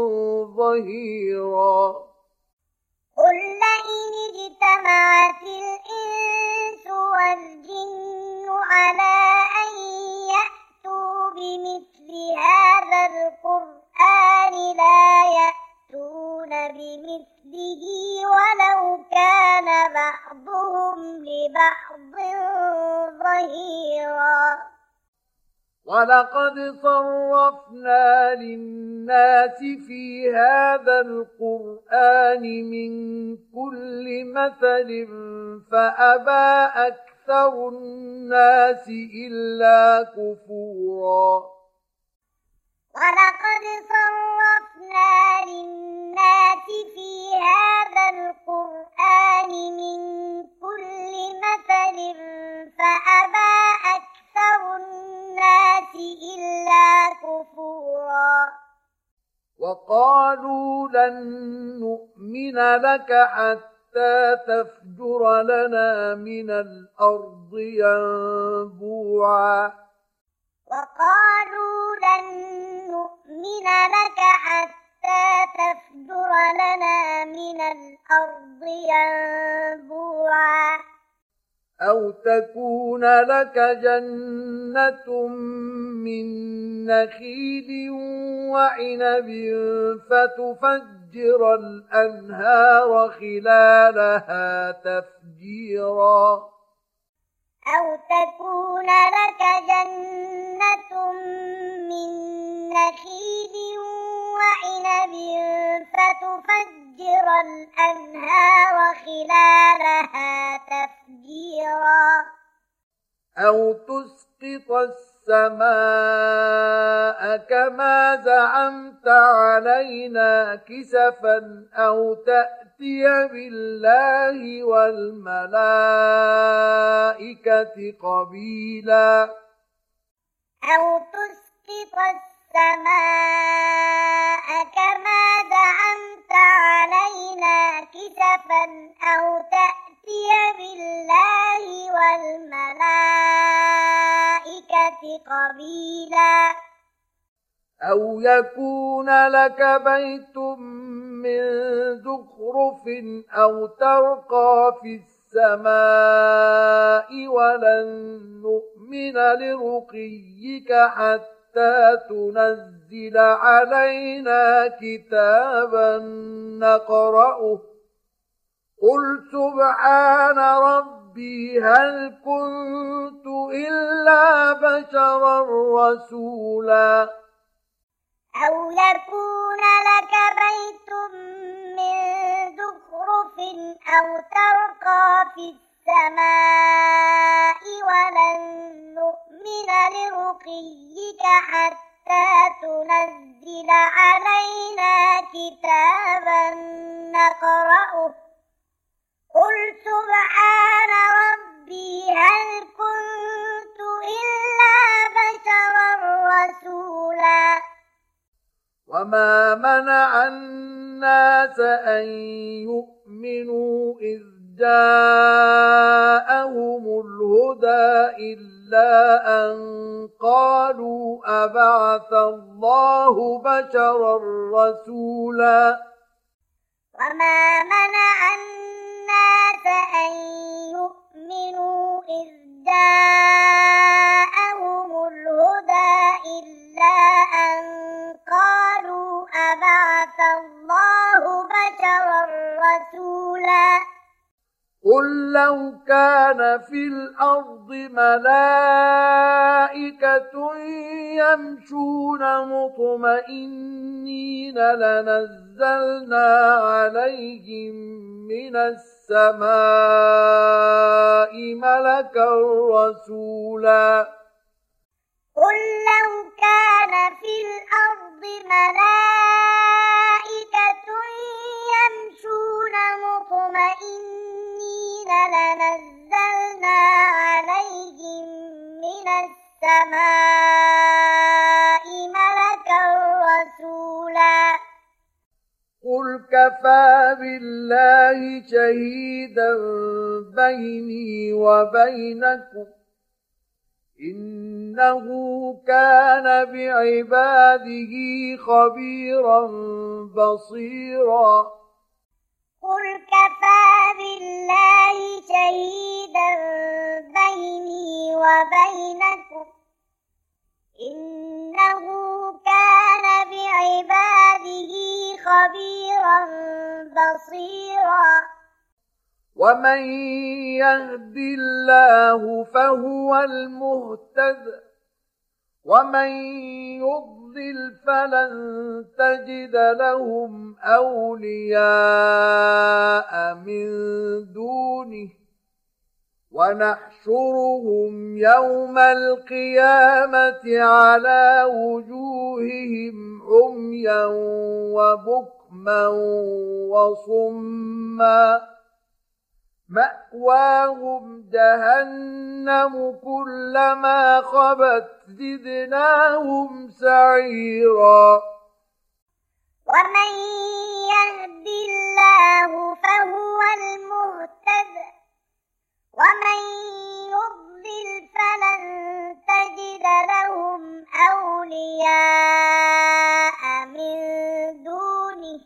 ظهيرا قل لئن اجتمعت الإنس والجن على أن يأتوا بمثل هذا القرآن لا يأتون بمثله ولو كان بعضهم لبعض ظهيرا ولقد صرفنا للناس في هذا القرآن من كل مثل فأبى أكثر الناس إلا كفورا ولقد صرفنا للناس في هذا القرآن من كل مثل فأبى أكثر الناس إلا كفورا وقالوا لن نؤمن لك حتى تفجر لنا من الأرض ينبوعا وقالوا لن نؤمن لك حتى تفجر لنا من الأرض ينبوعا أو تكون لك جنة من نخيل وعنب فتفجر الأنهار خلالها تفجيرا أو تكون لك جنة من نخيل وعنب فتفجر الأنهار خلالها تفجيرا أو تسقط السماء كما زعمت علينا كسفا أو تأتي بالله والملائكة قبيلا أو تسقط السماء كما زعمت علينا كسفا أو تأتي بالله والملائكة قبيلا أو يكون لك بيت من زخرف أو ترقى في السماء ولن نؤمن لرقيك حتى تنزل علينا كتابا نقرأه قل سبحان ربي هل كنت إلا بشرا رسولا أو يكون لك بيت من زخرف أو ترقى في السماء ولن نؤمن لرقيك حتى تنزل علينا كتابا نقرأه قل سبحان ربي هل كنت إلا بشرا رسولا وما منع الناس أن يؤمنوا إذ جاءهم الهدى إلا أن قالوا أبعث الله بشرا رسولا وما منع الناس أن يؤمنوا إذ جاءهم الهدى إلا أن قالوا أبعث الله بشرا رسولا قل لو كان في الأرض ملائكة يمشون مطمئنين لنزلنا عليهم من السماء ملكا رسولا قل لو كان في الأرض ملائكة يمشون مطمئنين لنزلنا عليهم من السماء كفى بالله شهيدا بيني وبينكم إنه كان بعباده خبيرا بصيرا قل كفى بالله شهيدا بيني وبينكم إنه كان بعباده خبيرا بصيرا ومن يهد الله فهو المهتد ومن يضلل فلن تجد لهم أولياء من دونه ونحشرهم يوم القيامة على وجوههم عميا وبكما وصما مأواهم جهنم كلما خبت زدناهم سعيرا ومن يهد الله فهو المهتد ومن يضلل فلن تجد لهم أولياء من دونه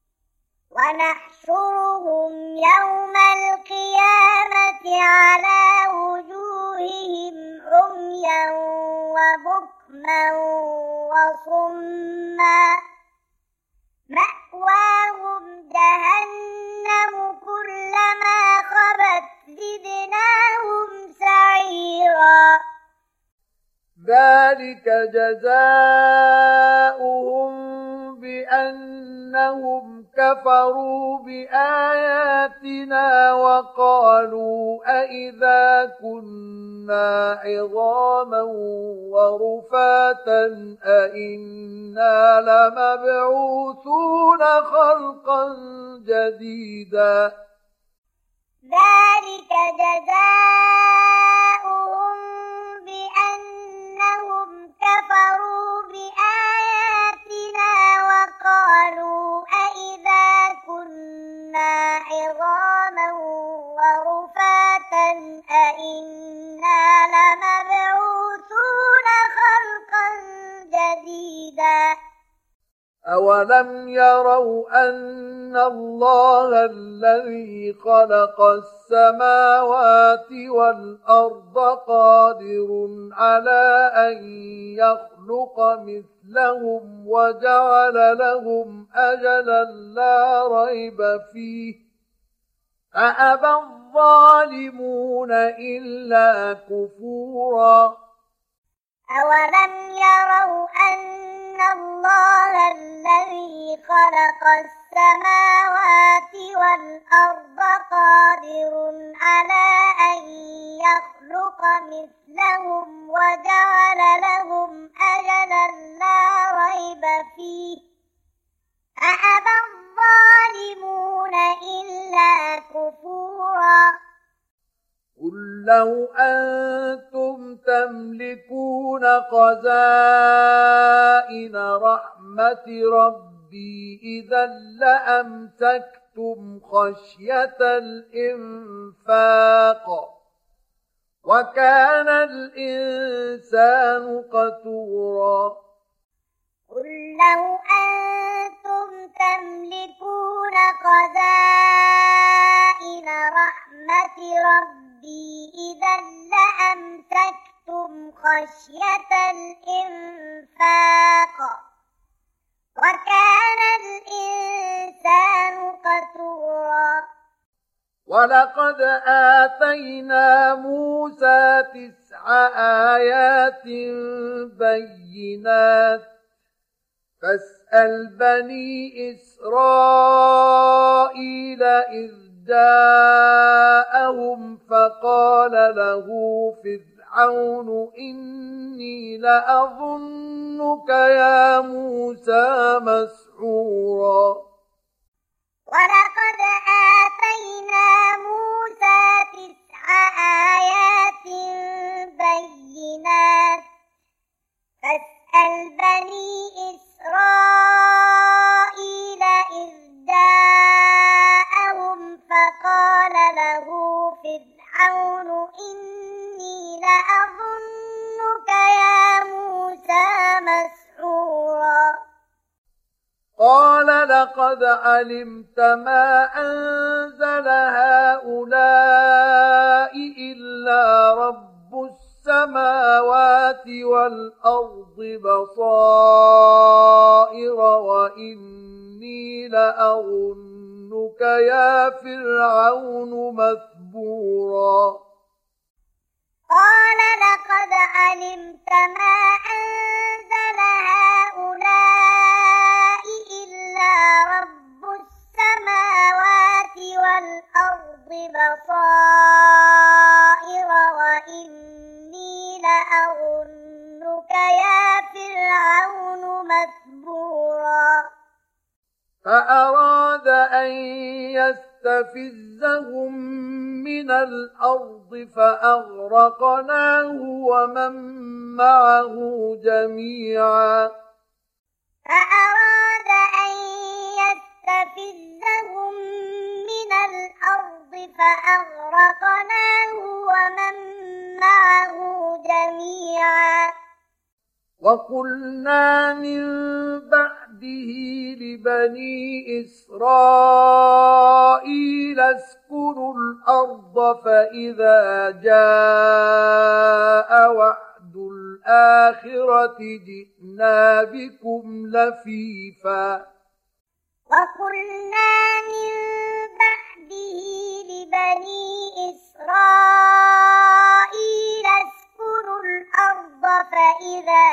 ونحشرهم يوم القيامة على وجوههم عميا وبكما وصما مأواهم جهنم كلما خبت زدناهم سعيرا ذلك جزاؤهم بأنهم كفروا بآياتنا وقالوا أئذا كنا عظاما ورفاتا أئنا لمبعوثون خلقا جديدا ذلك جزاؤهم بأنهم كفروا بآياتنا وقالوا أئذا كنا عظاما ورفاتا أئنا لمبعوثون خلقا جديدا أولم يروا أن الله الذي خلق السماوات والأرض قادر على أن يخلق مثلهم وجعل لهم أجلا لا ريب فيه فأبى الظالمون إلا كفورا أولم يروا أن الله الذي خلق السماوات والأرض قادر على أن يخلق مثلهم وجعل لهم أجلا لا ريب فيه فأبى الظالمون إلا كفورا قل لو أنتم تملكون خزائن رحمة ربي إذا لأمسكتم خشية الإنفاق وكان الإنسان قتورا قل لو أنتم تملكون خزائن رحمة ربي إذا لأمسكتم خشية الإنفاق وكان الإنسان قتورا ولقد آتينا موسى تسع آيات بينات فاسأل بني إسرائيل إذ جاءهم فقال له فرعون إني لأظنك يا موسى مسحورا ولقد آتينا موسى تسع آيات بينات فاسأل بني إسرائيل إذ جاءهم لقد علمت ما أنزل هؤلاء إلا رب السماوات والأرض بصائر وإني لأظنك يا فرعون مثبورا قال لقد علمت ما أنزل هؤلاء إلا رب السماوات والأرض بصائر وإني لأظنك يا فرعون مثبورا فأراد أن يستفزهم من الأرض فأغرقناه ومن معه جميعا فأراد أن يستفزهم من الأرض فأغرقناه ومن معه جميعا وقلنا من بعده لبني إسرائيل اسكنوا الأرض فإذا جاء وعد الآخرة جئنا بكم لفيفا وقلنا من بعده لبني إسرائيل اسكنوا الأرض فإذا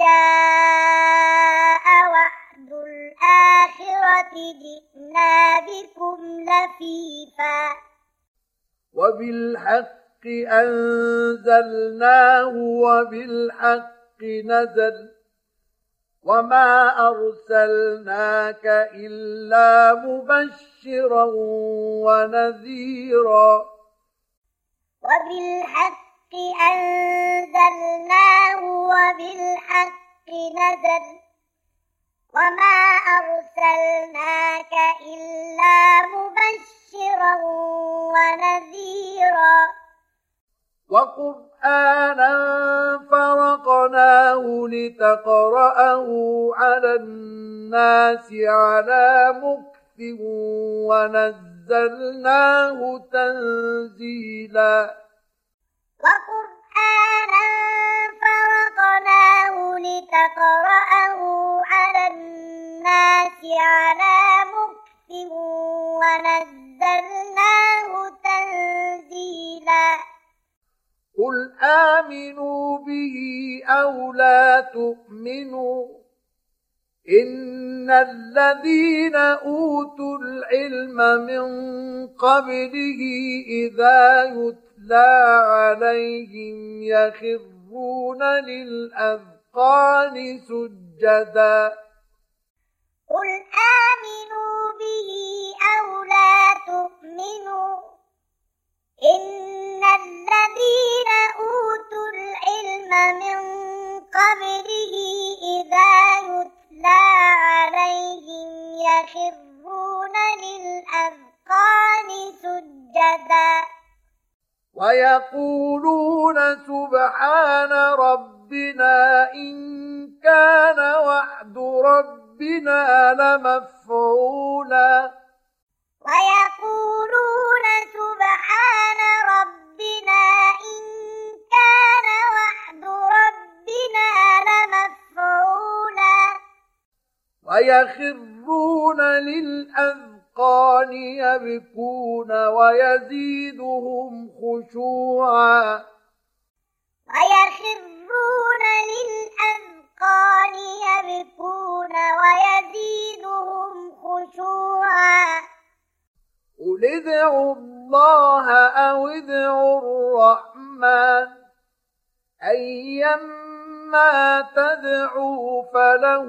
جاء وعد الآخرة جئنا بكم لفيفا وبالحق أنزلناه وبالحق نزل وما أرسلناك إلا مبشرا ونذيرا وبالحق أنزلناه وبالحق نزل وما أرسلناك إلا مبشرا ونذيرا وقرآنا فرقناه لتقرأه على الناس على مكث ونزلناه تنزيلا وقرآنا فرقناه لتقرأه على الناس على مكث ونزلناه تنزيلا قل آمنوا به أو لا تؤمنوا إن الذين أوتوا العلم من قبله إذا يتلى عليهم يخرون للأذقان سجدا قل آمنوا به أو لا تؤمنوا إن الذين أوتوا العلم من قبله إذا يتلى عليهم يخرون للأذقان سجدا ويقولون سبحان ربنا إن كان وعد ربنا لمفعولا ويقولون سبحان ربنا إن كان وعد ربنا لمفعولا ويخرون للأذقان يبكون ويزيدهم خشوعا ويخرون للأذقان يبكون ويزيدهم خشوعا قل ادعوا الله أو ادعوا الرحمن أيما تدعوا فله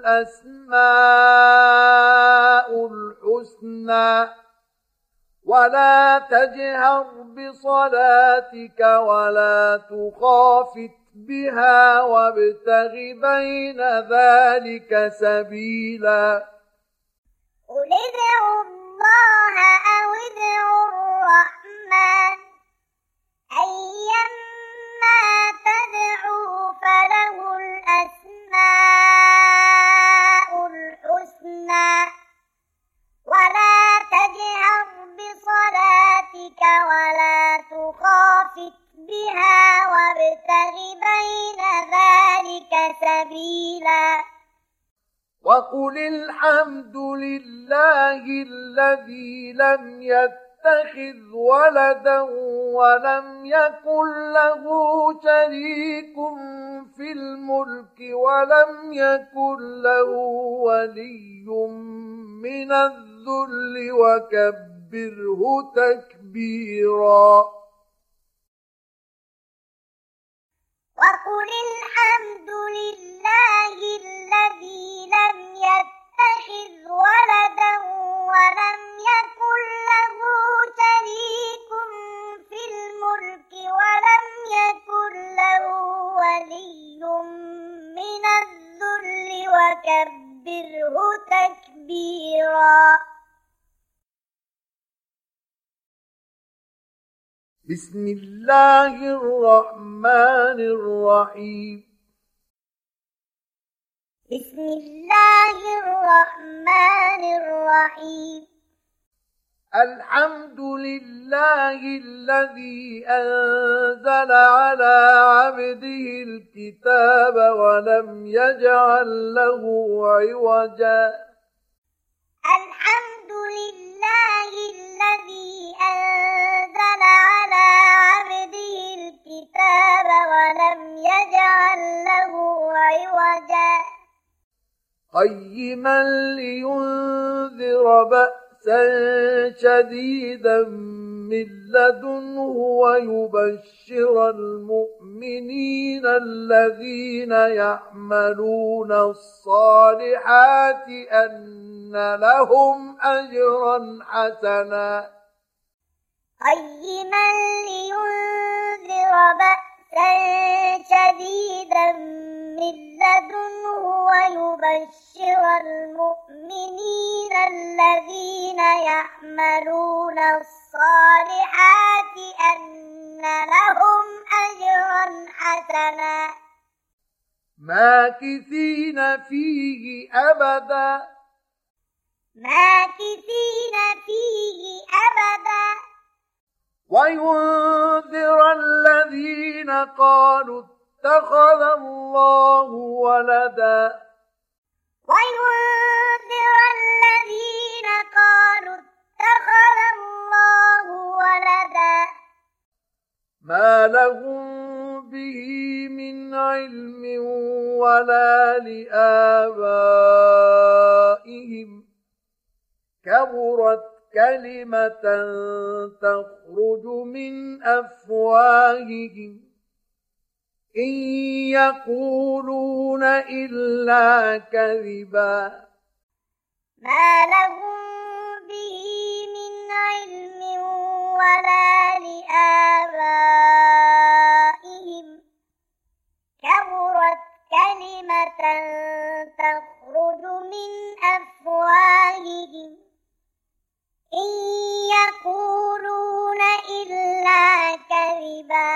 الأسماء الحسنى ولا تجهر بصلاتك ولا تخافت بها وابتغ بين ذلك سبيلا قل ادعوا الله أو ادعوا الرحمن أيما تدعوا فله الأسماء الحسنى وقل الحمد لله الذي لم يتخذ ولدا ولم يكن له شريك في الملك ولم يكن له ولي من الذل وكبره تكبيرا. وقل الحمد لله الذي لم يتخذ ولدا ولم يكن له شريك في الملك ولم يكن له ولي من الذل وكبره تكبيرا. بسم الله الرحمن الرحيم. بسم الله الرحمن الرحيم. الحمد لله الذي أنزل على عبده الكتاب ولم يجعل له عوجا. الحمد لله الذي أنزل على عبده الكتاب ولم يجعل له عوجا. قيما لينذر بأسا شديدا من لدنه ويبشر المؤمنين الذين يعملون الصالحات أن لهم أجرا حسنا. قيما لينذر بأسا شديدا من لدنه ويبشر المؤمنين الذين يعملون الصالحات أن لهم أجرا حسنا ماكثين فيه أبدا. ماكثين فيه أبدا. وينذر الذين قالوا اتخذ الله ولدا. وينذر الذين قالوا اتخذ الله ولدا. ما لهم به من علم ولا لآبائهم كبرت كلمة تخرج من أفواههم إن يقولون إلا كذبا. ما لهم به من علم ولا لآبائهم كبرت كلمة تخرج من أفواههم إن يقولون إلا كذبا.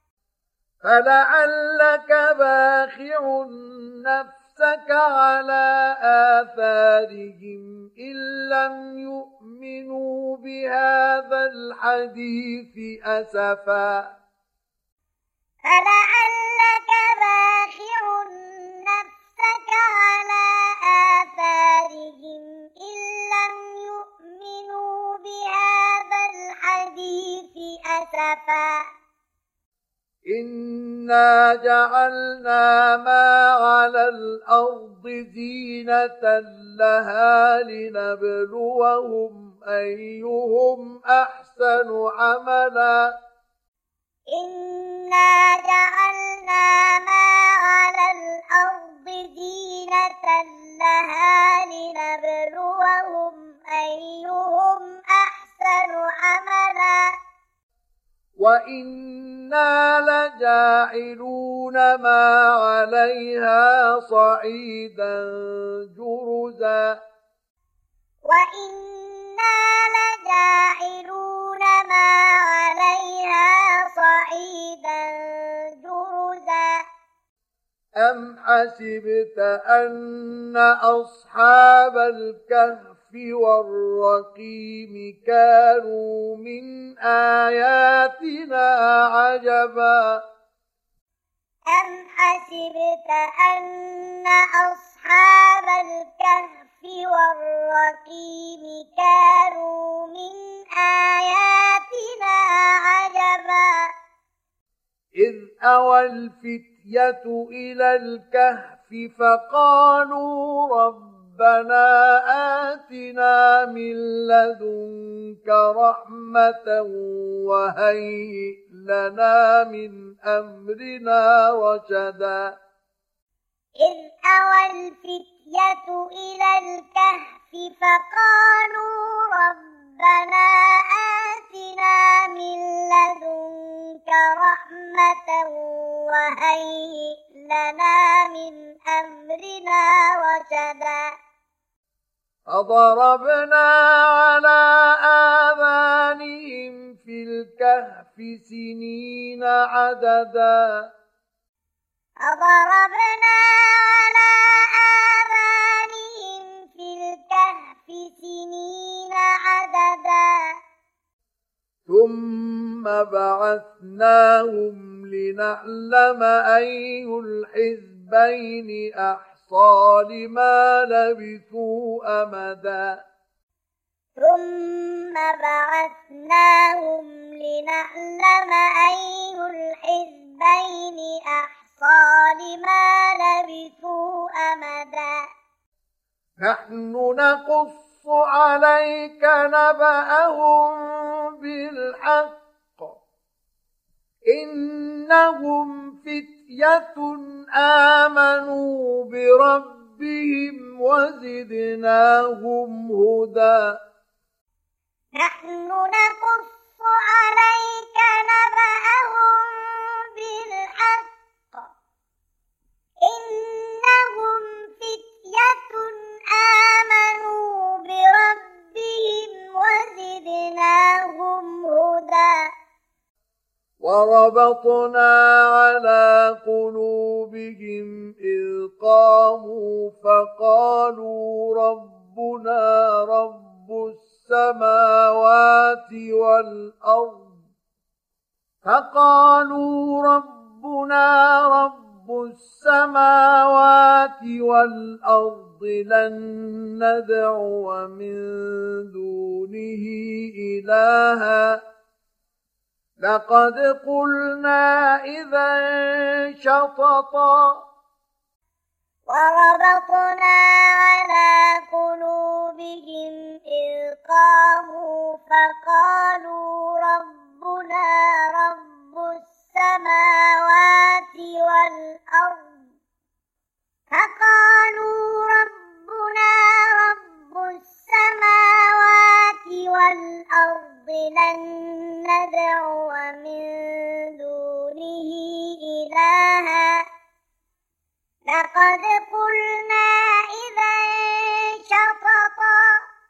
فلعلك باخع نفسك على آثارهم إن لم يؤمنوا بهذا الحديث أسفا. فلعلك باخع نفسك على آثارهم إن لم يؤمنوا بهذا الحديث أسفا. إنا جعلنا ما على الأرض زينة لها لنبلوهم أيهم أحسن عملا. إنا جعلنا ما على الأرض زينة لها لنبلوهم أيهم أحسن عملا. وإنا لجاعلون ما عليها صعيدا جرزا. وإنا لجاعلون ما عليها صعيدا جرزا. أم حسبت أن أصحاب الكهف والرقيم كانوا من آياتنا عجبا. أم حسبت أن أصحاب الكهف والرقيم كانوا من آياتنا عجبا إذ أوى الفتية إلى الكهف فقالوا ربنا آتنا من لدنك رحمة وهيئ لنا من أمرنا رشدا إذ أوى الفتية إلى الكهف فقالوا ربنا آتنا من لدنك رحمة وهيئ لنا من أمرنا رشدا فضربنا على آذانهم في الكهف سنين عددا فضربنا على آذانهم في الكهف سنين عددا ثم بعثناهم لنعلم أي الحزبين أحسن لما لبثوا أمدا ثم بعثناهم لنعلم أي الحزبين أحصى لما لبثوا أمدا نحن نقص عليك نبأهم بالحق إنهم فتية آمنوا بربهم وزدناهم هدى نحن نقص عليك نبأهم بالحق إنهم فتية آمنوا بربهم وزدناهم هدى وربطنا على قلوبهم إذ قاموا فقالوا ربنا رب السماوات والأرض فقالوا ربنا رب السماوات والأرض لن ندعو من دونه إلها لقد قلنا إذا شططا وربطنا على قلوبهم إذ قاموا فقالوا ربنا رب السماوات والأرض فقالوا ربنا رب السماوات والأرض لن ندعو من دونه إلها لقد قلنا إذا شططا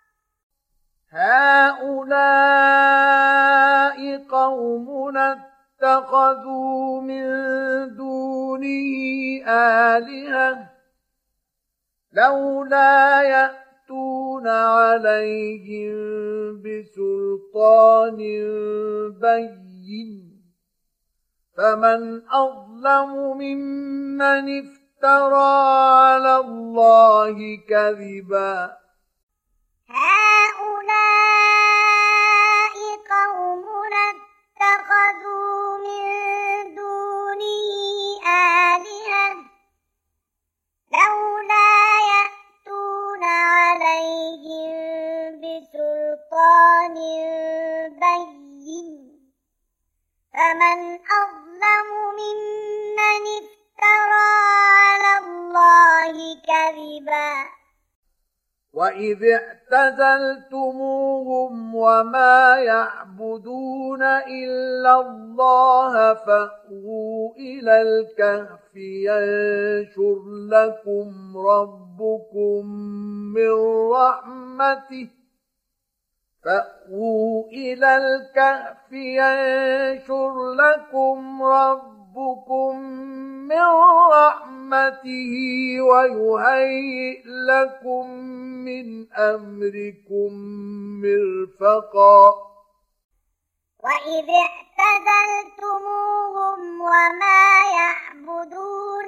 هؤلاء قومنا اتخذوا من دونه آلهة لولا يأتون عليهم بسلطان بين فمن أظلم ممن افترى على الله كذبا هؤلاء قومنا اتخذوا من دونه آلهة لولا يأتون عليهم بسلطان بين فمن أظلم ممن افترى على الله كذبا وإذ اعتزلتموهم وما يعبدون إلا الله فأووا إلى الكهف ينشر لكم ربكم من رحمته فأووا إلى الكهف ينشر لكم ربكم من رحمته ويهيئ لكم من أمركم مرفقا وإذ اعتزلتموهم وما يعبدون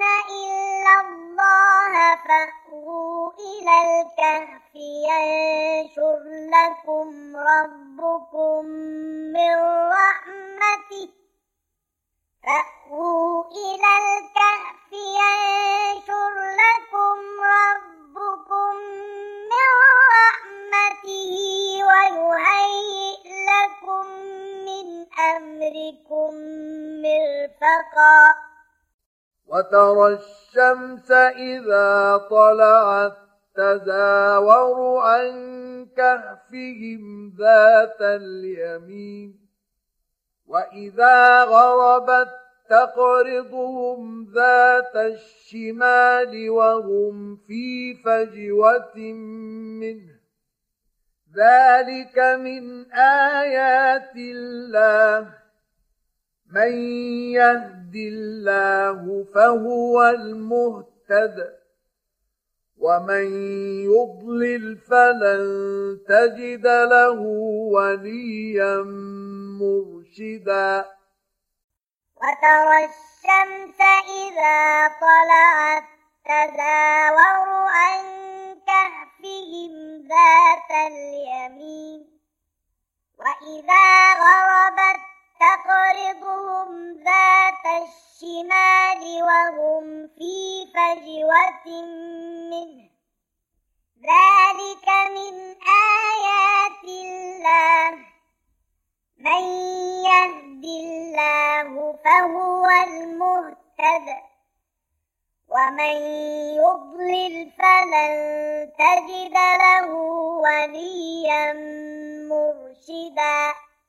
وترى الشمس إذا طلعت تزاور عن كهفهم ذات اليمين وإذا غربت تقرضهم ذات الشمال وهم في فجوة منه ذلك من آيات الله من يهد الله فهو المهتد ومن يضلل فلن تجد له وليا مرشدا وترى الشمس إذا طلعت تزاور عن كهفهم ذات اليمين وإذا غربت تقرضهم ذات الشمال وهم في فجوة منه ذلك من آيات الله من يهد الله فهو المهتد ومن يضلل فلن تجد له وليا مرشدا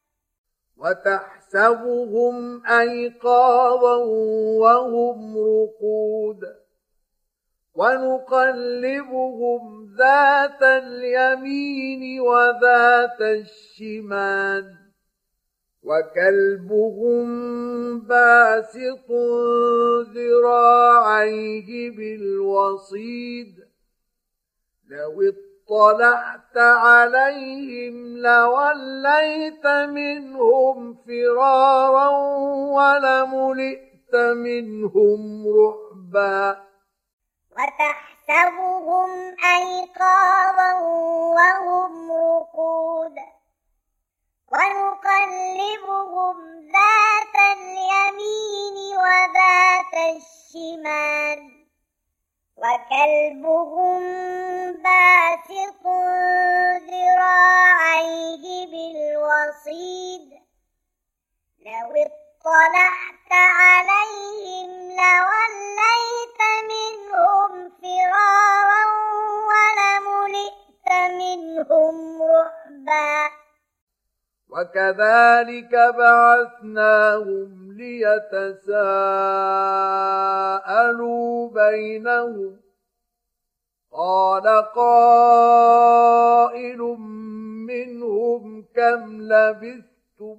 وتحسبهم أيقاظا وهم رقود ونقلبهم ذات اليمين وذات الشمال وكلبهم باسط ذراعيه بالوصيد لو اطلعت عليهم لوليت منهم فرارا ولملئت منهم رعبا وتحسبهم أيقاظا وهم رقود ونقلبهم ذات اليمين وذات الشمال وكلبهم باسط ذراعيه بالوصيد لو اطلعت عليهم لوليت منهم فرارا ولملئت منهم رعبا وكذلك بعثناهم ليتساءلوا بينهم قال قائل منهم كم لبثتم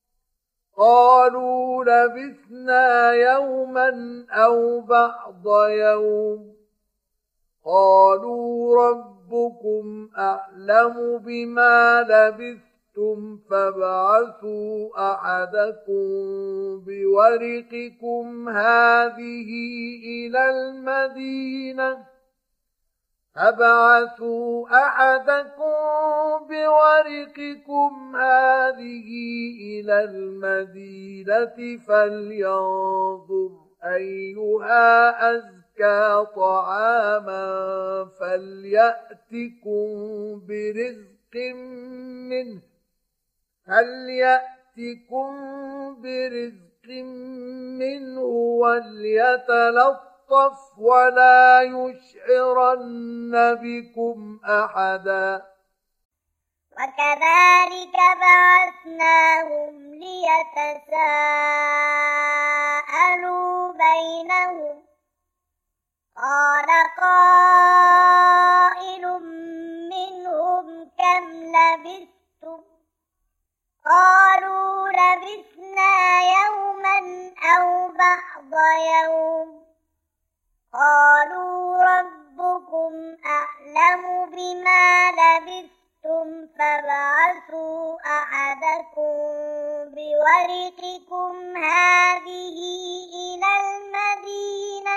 قالوا لبثنا يوما أو بعض يوم قالوا ربكم أعلم بما لبثتم فابعثوا أحدكم بورقكم هذه إلى المدينة فابعثوا أحدكم بورقكم هذه إلى المدينة فلينظر أيها أزكى طعاما فليأتكم برزق منه فليأتكم برزق منه وليتلطف ولا يشعرن بكم أحدا وكذلك بعثناهم ليتساءلوا بينهم قال قائل منهم كم لبثتم قالوا لبثنا يوما أو بعض يوم قالوا ربكم أعلم بما لبثتم فابعثوا أحدكم بورقكم هذه إلى المدينة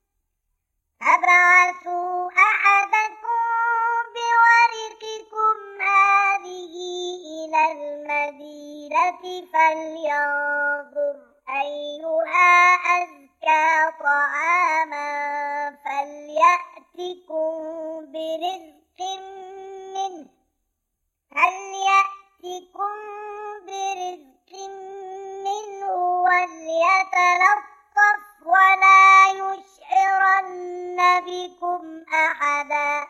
فابعثوا أحدكم بورقكم هذه إلى المدينة فلينظر أيها أزكى طعاما فليأتكم برزق منه فليأتكم برزق منه وليتلطف ولا بكم أحدا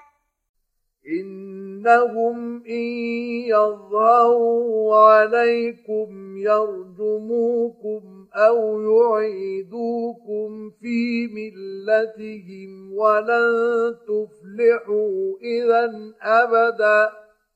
إنهم إن يظهروا عليكم يرجموكم أو يعيدوكم في ملتهم ولن تفلحوا إذا أبدا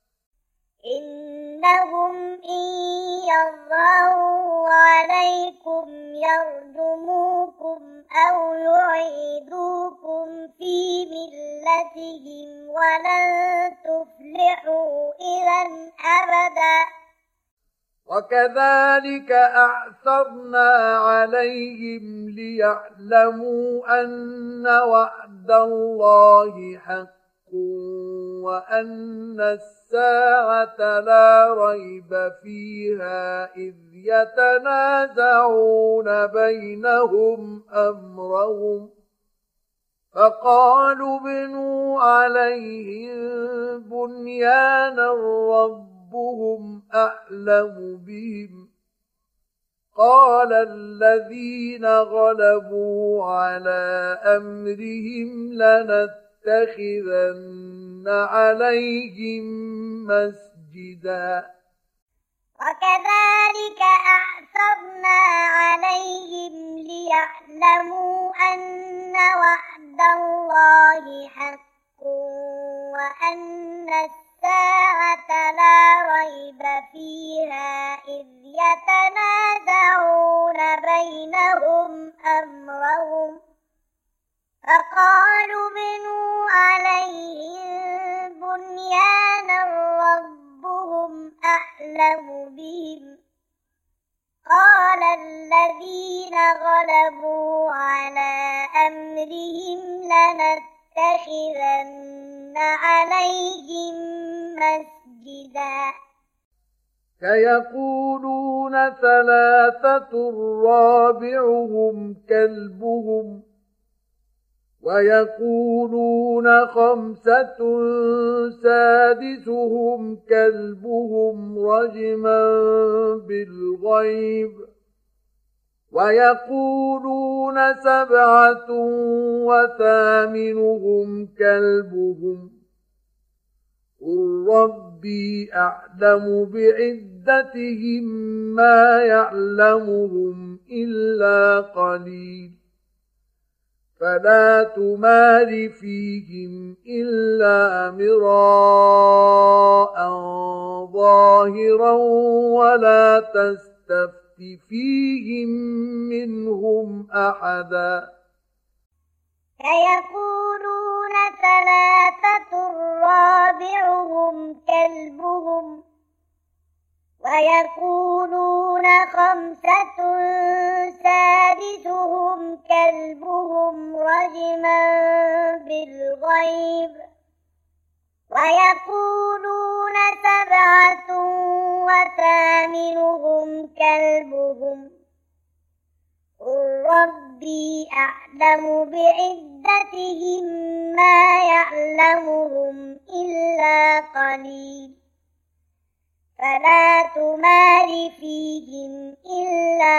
إنهم إن يظهروا عليكم يرجموكم أو يعيدوكم في ملتهم ولن تفلحوا إذا أبدا وكذلك أعثرنا عليهم ليعلموا أن وعد الله حق وأن الساعة لا ريب فيها إذ يتنازعون بينهم أمرهم فقالوا ابنوا عليهم بنيانا ربهم أعلم بهم قال الذين غلبوا على أمرهم لنتخذن عليهم مسجدا وكذلك أعثرنا عليهم ليعلموا أن وعد الله حق وأن الساعة لا ريب فيها إذ يتنازعون بينهم أمرهم فقالوا ابنوا عليهم بنيانا ربهم أعلم بهم قال الذين غلبوا على أمرهم لنتخذن عليهم مسجدا سيقولون ثلاثة رابعهم كلبهم ويقولون خمسة سادسهم كلبهم رجما بالغيب ويقولون سبعة وثامنهم كلبهم قل ربي أعلم بعدتهم ما يعلمهم إلا قليل فلا تمار فيهم إلا مراء ظاهرا ولا تستفت فيهم منهم أحدا سيقولون ثلاثة رابعهم كلبهم ويقولون خمسة سادسهم كلبهم رجما بالغيب ويقولون سبعة وثامنهم كلبهم قل ربي أعلم بعدتهم ما يعلمهم إلا قليل فلا تمار فيهم إلا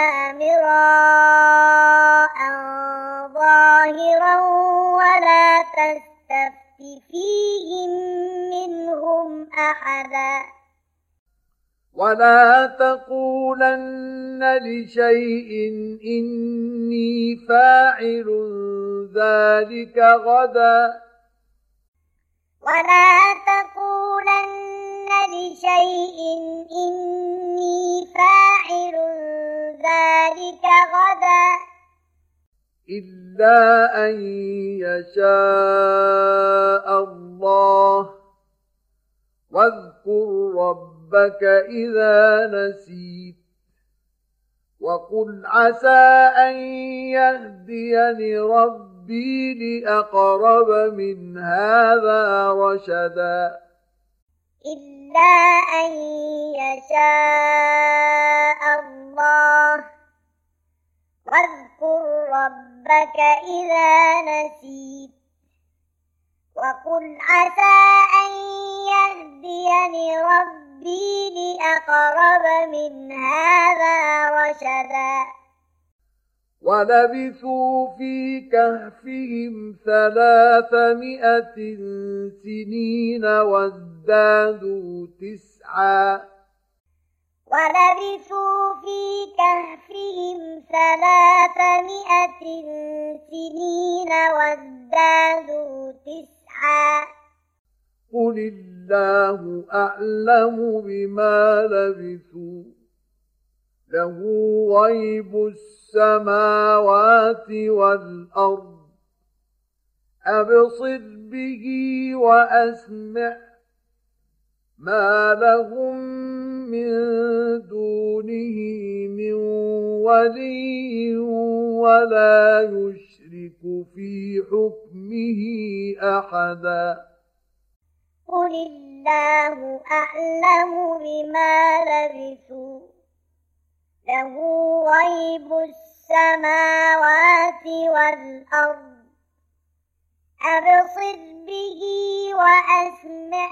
مراء ظاهرا ولا تستفت فيهم منهم أحدا ولا تقولن لشيء إني فاعل ذلك غدا ولا تقولن لشيء إني فاعل ذلك غدا إلا أن يشاء الله واذكر ربك إذا نسيت وقل عسى أن يهديني ربي لأقرب من هذا رشدا إلا أن يشاء الله واذكر ربك إذا نسيت وقل عسى أن يهديني ربي لأقرب من هذا رشدا ولبثوا في كهفهم ثلاثمائة سنين وازدادوا تسعا ولبثوا في كهفهم ثلاثمائة سنين وازدادوا تسعا قل الله أعلم بما لبثوا له غيب السماوات والأرض أبصر به وأسمع ما لهم من دونه من ولي ولا يشرك في حكمه أحدا قل الله أعلم بما لبثوا له غيب السماوات والأرض أبصر به وأسمع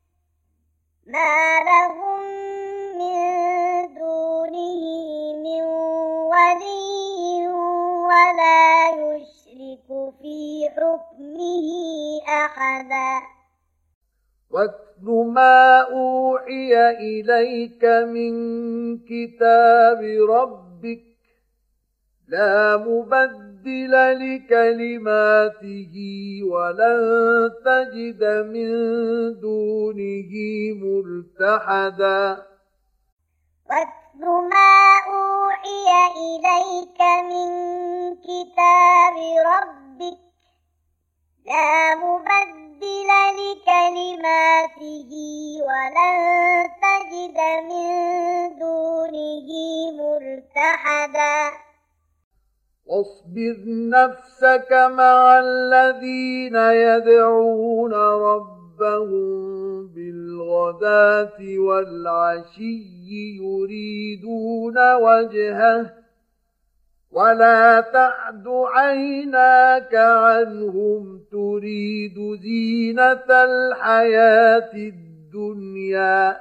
ما لهم من دونه من ولي ولا يشرك في حكمه أحدا واتل ما أوحي إليك من كتاب ربك لا مبدل لكلماته ولن تجد من دونه ملتحدا واتل ما أوحي إليك من كتاب ربك لا مبدل لكلماته ولن تجد من دونه ملتحدا واصبر نفسك مع الذين يدعون ربهم بالغداة والعشي يريدون وجهه ولا تعد عيناك عنهم تريد زينة الحياة الدنيا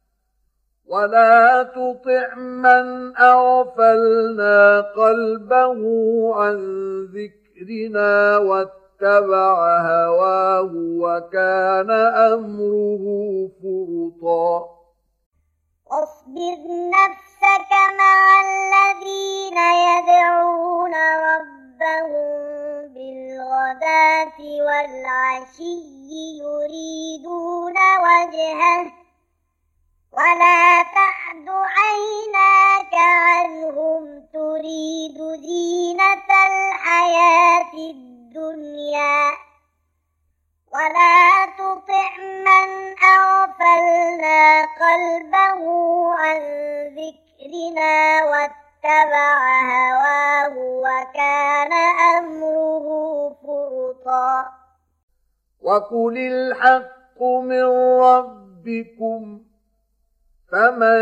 ولا تطع من أغفلنا قلبه عن ذكرنا واتبع هواه وكان أمره فرطا واصبر نفسك مع الذين يدعون ربهم بالغداة والعشي يريدون وجهه ولا تعد عيناك عنهم تريد زينة الحياة الدنيا ولا تطع من أغفلنا قلبه عن ذكرنا واتبع هواه وكان أمره فرطا وقل الحق من ربكم فمن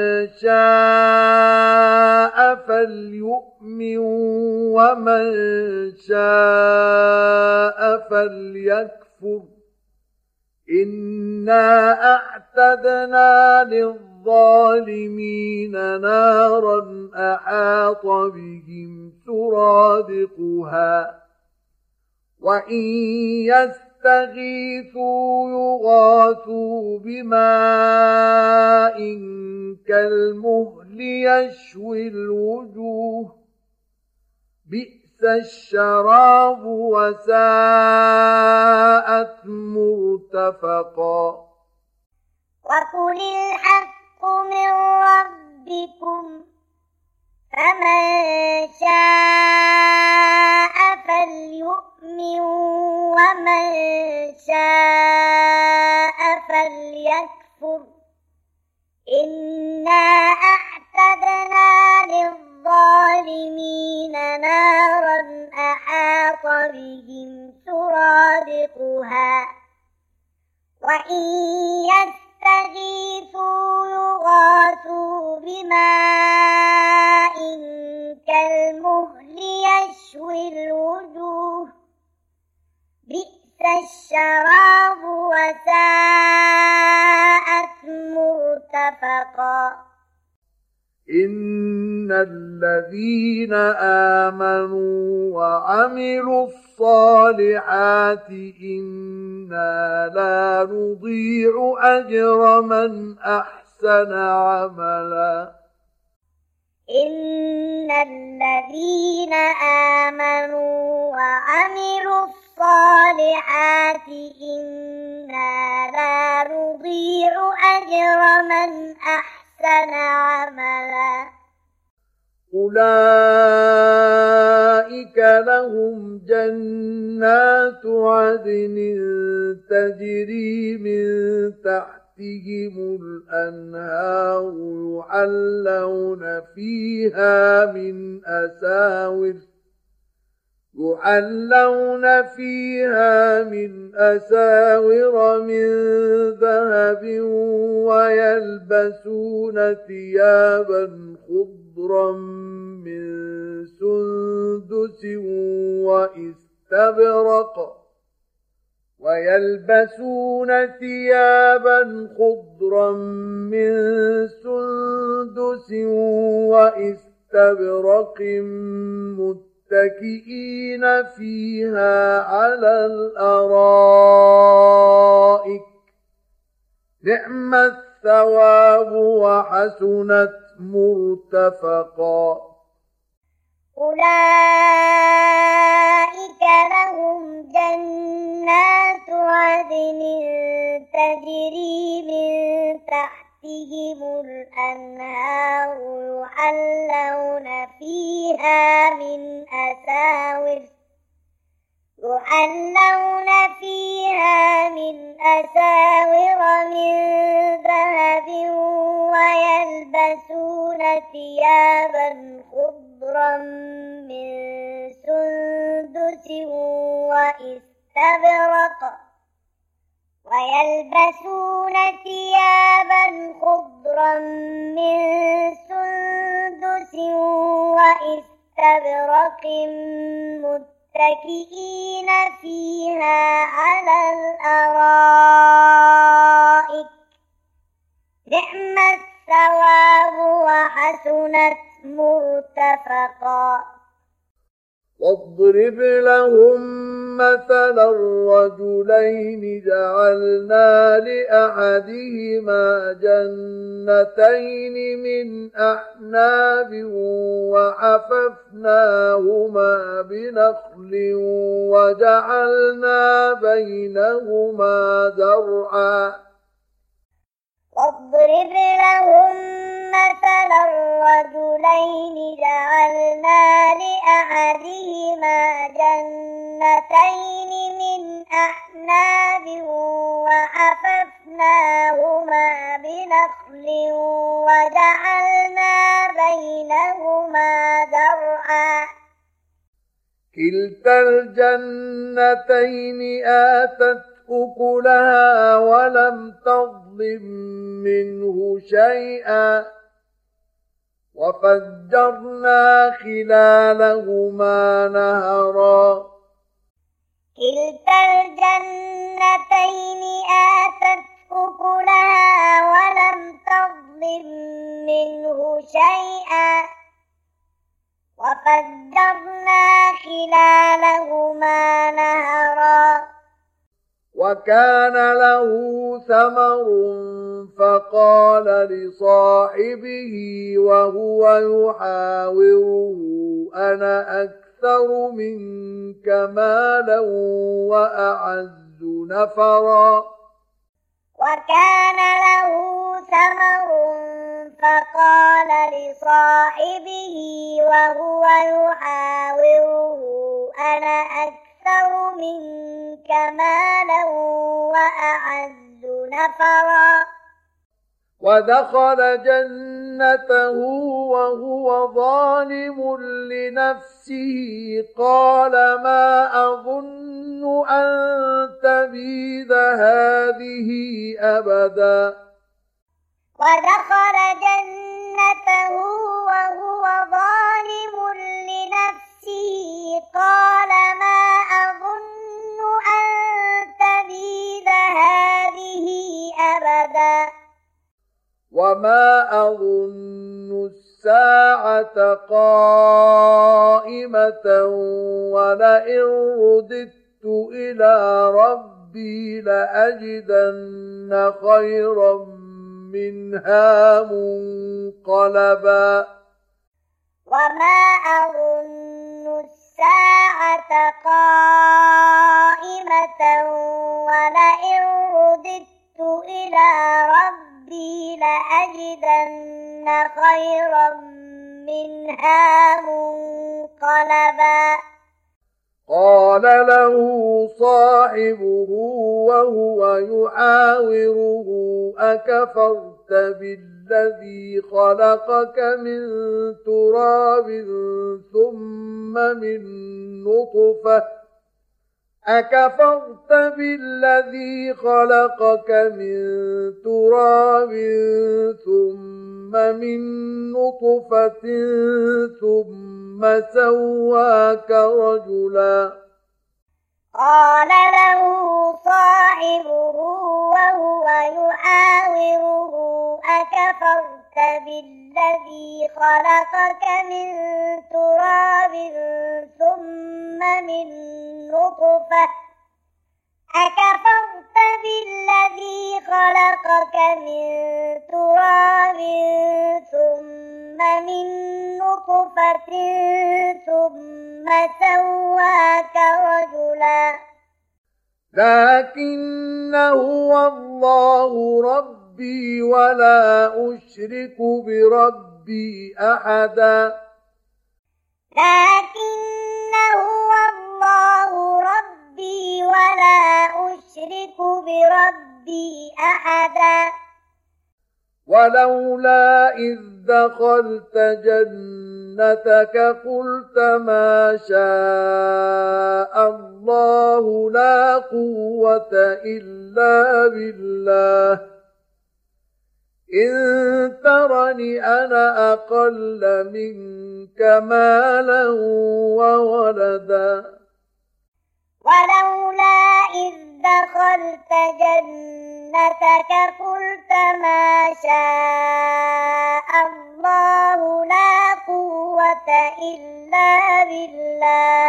شاء فليؤمن ومن شاء فليكفر إنا أعتدنا للظالمين نارا أحاط بهم سرادقها وإن يستغيثوا يغاثوا بماء كالمهل يشوي الوجوه بئس الشراب وساءت مرتفقا وقل الحق من ربكم فمن شاء فليؤمن ومن شاء فليكفر إنا أعتدنا للظالمين نارا أحاط بهم سرادقها وإن يستغيثوا يغاثوا بماء كالمهل يشوي الوجوه بئس الشراب وساءت مرتفقا إن الذين آمنوا وعملوا الصالحات إنا لا نضيع أجر من أحسن عملا إن الذين آمنوا وعملوا الصالحات إنا لا نضيع أجر من أحسن عملا أولئك لهم جنات عدن تجري من تحتهم الأنهار يحلون فيها من أساور يحلون فيها من أساور من ذهب ويلبسون ثيابا خضرا من سندس وإستبرق ويلبسون ثيابا خضرا من سندس وإستبرق متكئين فيها على الأرائك نعم الثواب وحسنت مرتفقا أولئك لهم جنات عدن تجري من تحتهم الأنهار يحلون فيها من أساور يحلون فيها من أساور من ذهب ويلبسون ثيابا خضرا من سندس وإستبرق ويلبسون ثيابا خضرا من سندس وإستبرق متكئين فيها على الأرائك نعم الثواب وحسنت مرتفقا واضرب لهم مثلا الرجلين جعلنا لأحدهما جنتين من أعناب وحففناهما بنخل وجعلنا بينهما زرعا واضرب لهم مثلا الرجلين جعلنا لأحدهما جنتين من أعناب وحففناهما بنخل وجعلنا بينهما زرعا كلتا الجنتين آتت أكلها ولم تظلم منه شيئا وفجرنا خلالهما نهرا كلتا الجنتين آتت أكلها ولم تظلم منه شيئا وفجرنا خلالهما نهرا وكان له ثمر فقال لصاحبه وهو يحاوره أنا أكثر منك مالا وأعز نفرا وكان له ثمر فقال لصاحبه وهو يحاوره أنا أكثر منك مالا وأعز نفرا ودخل جنته وهو ظالم لنفسه قال ما أظن أن تبيد هذه أبدا ودخل جنته وهو ظالم لنفسه قال ما أظن أن تبيد هذه أبدا وما أظن الساعة قائمة ولئن رددت إلى ربي لأجدن خيرا منها منقلبا وما أظن الساعة قائمة ولئن رددت إلى ربي لأجدن خيرا منها منقلبا قال له صاحبه وهو يحاوره أكفرت بالذي خلقك من تراب ثم من نطفة أكفرت بالذي خلقك من تراب ثم من نطفة ثم سواك رجلا قال له صاحبه وهو يحاوره أكفرت بالذي خلقك من تراب ثم من نطفة أكفرت بالذي خلقك من تراب ثم من نطفة ثم سواك رجلا لكن هو الله ربي ولا أشرك بربي أحدا لكن هو الله ربي ولا أشرك بربي أحدا ولولا إذ دخلت جنتك قلت ما شاء الله لا قوة إلا بالله إن ترني أنا أقل منك مالا وولدا ولولا إذ دخلت جنتك قلت ما شاء الله لا قوة إلا بالله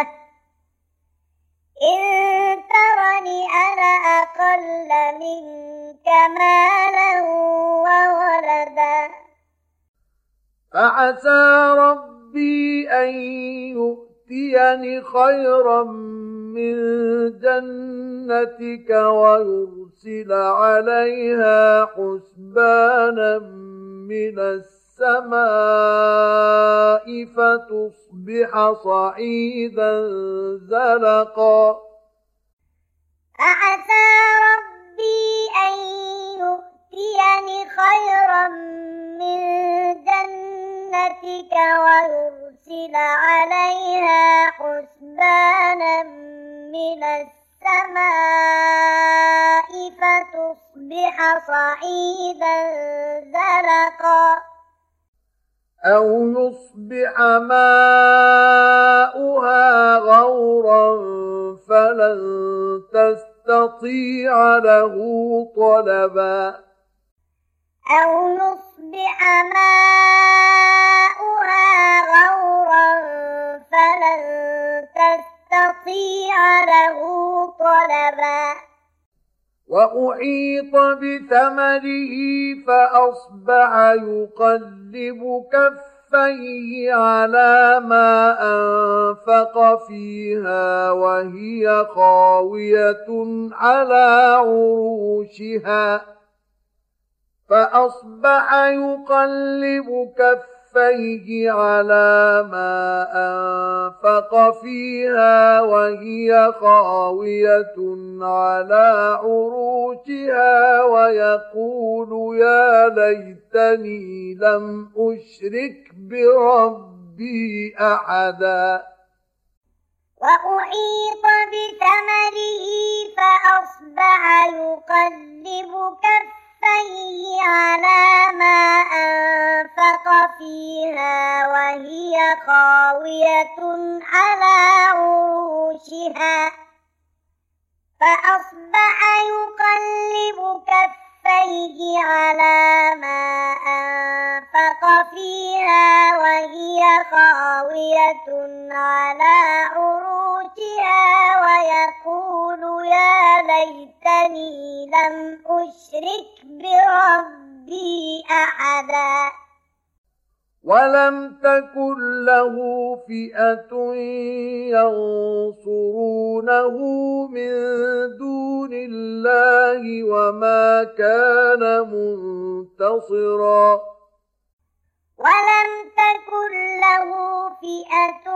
إن ترني أنا أقل منك مالا وولدا فعسى ربي أن يؤتيني خيرا من جنتك ويرسل عليها حسبانا من السماء فتصبح صعيدا زلقا فعسى ربي أن يؤتيني خيرا من جنتك ويرسل عليها حسبانا من السماء فتصبح صعيدا زلقا أو يصبح ماؤها غورا فلن تستطيع له طلبا أو يصبح ماؤها غورا فلن تستطيع له طلبا وأحيط بثمره فأصبح يقلب كفيه على ما أنفق فيها وهي خاوية على عروشها فأصبح يقلب كفيه على ما أنفق فيها وهي خاوية على عروشها ويقول يا ليتني لم أشرك بربي أحدا وأحيط بثمره فأصبح يقلب كفيه على ما أنفق فيها وهي خاوية على عروشها فأصبح يقلب كفيه كفيه على ما أنفق فيها وهي خاوية على عروشها ويقول يا ليتني لم أشرك بربي أحدا ولم تكن له فئة ينصرونه من دون الله وما كان منتصرا ولم تكن له فئة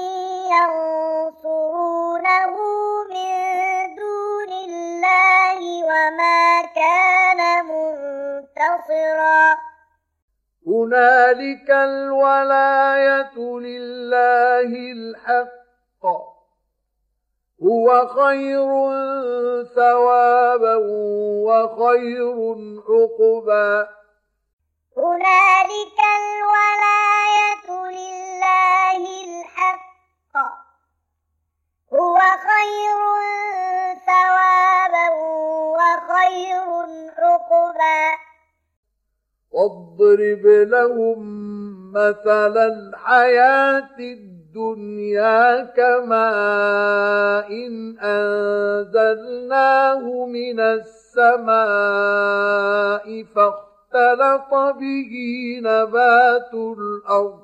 ينصرونه من دون الله وما كان منتصرا هنالك الولاية لله الحق هو خير ثوابا وخير عقبا هنالك الولاية لله الحق هو خير ثوابا وخير عقبا واضرب لهم مثل الحياة الدنيا كماء إن أنزلناه من السماء فاختلط به نبات الأرض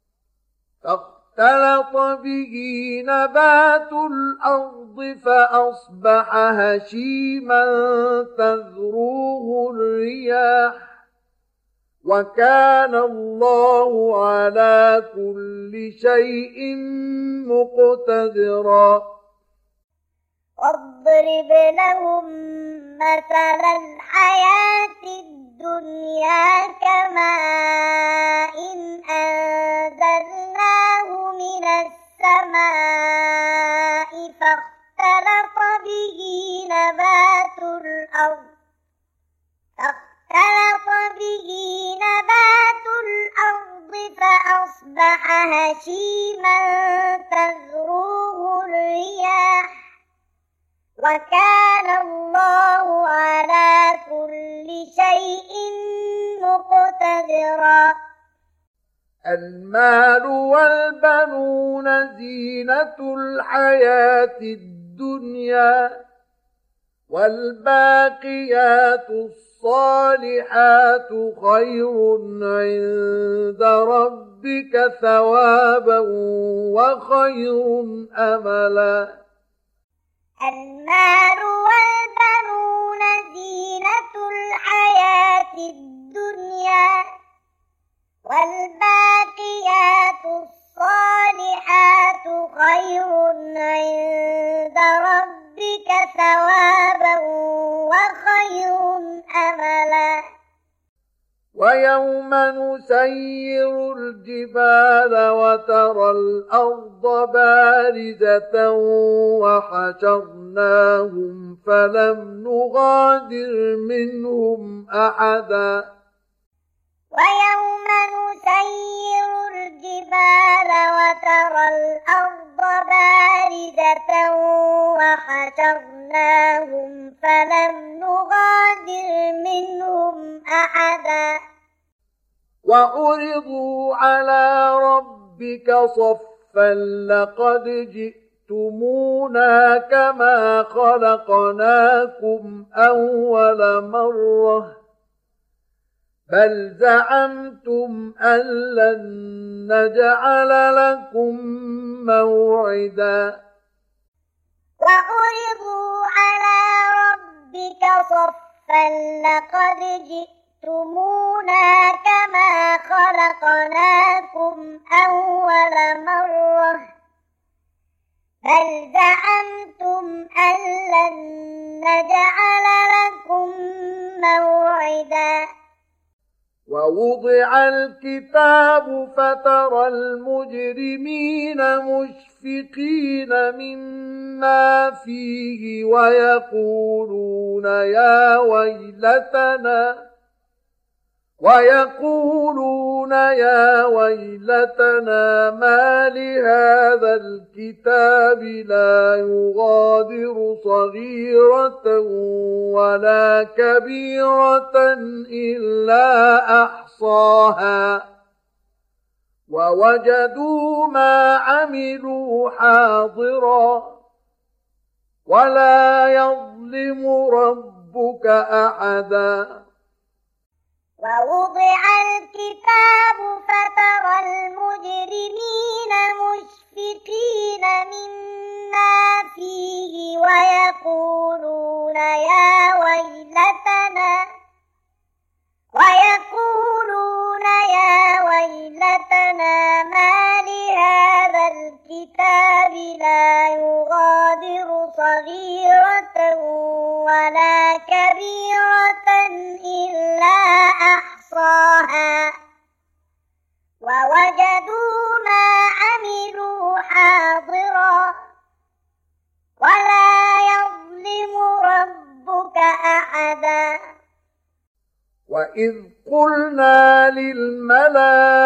فاختلط به نبات الأرض فأصبح هشيما تذروه الرياح وكان الله على كل شيء مقتدرا واضرب لهم مثل الحياة الدنيا كماء إن أنزلناه من السماء فاختلط به نبات الأرض فاختلط به نبات الأرض فأصبح هشيما تذروه الرياح وكان الله على كل شيء مقتدرا المال والبنون زينة الحياة الدنيا والباقيات الصالحات خير عند ربك ثوابا وخير أملا المال والبنون زينة الحياة الدنيا والباقيات الصالحات خير عند ربك ثوابا وخير أملا ويوم نسير الجبال وترى الأرض بارزة وحشرناهم فلم نغادر منهم أحدا ويوم نسير الجبال وترى الأرض بارزة وحشرناهم فلم نغادر منهم أحدا وعرضوا على ربك صفا لقد جئتمونا كما خلقناكم أول مرة بل زعمتم أن لن نجعل لكم موعدا وعرضوا على ربك صفا لقد جئتمونا كما خلقناكم أول مرة بل زعمتم أن لن نجعل لكم موعدا ووضع الكتاب فترى المجرمين مشفقين مما فيه ويقولون يا ويلتنا ويقولون يا ويلتنا ما لهذا الكتاب لا يغادر صغيرة ولا كبيرة إلا أحصاها ووجدوا ما عملوا حاضرا ولا يظلم ربك أحدا. ووضع الكتاب فترى المجرمين مشفقين مما فيه ويقولون يا ويلتنا ويقولون يا ويلتنا ما لهذا الكتاب لا يغادر صغيرة ولا كبيرة إلا أحصاها ووجدوا ما عملوا حاضرا ولا يظلم ربك أحدا. وإذ قلنا للملائكة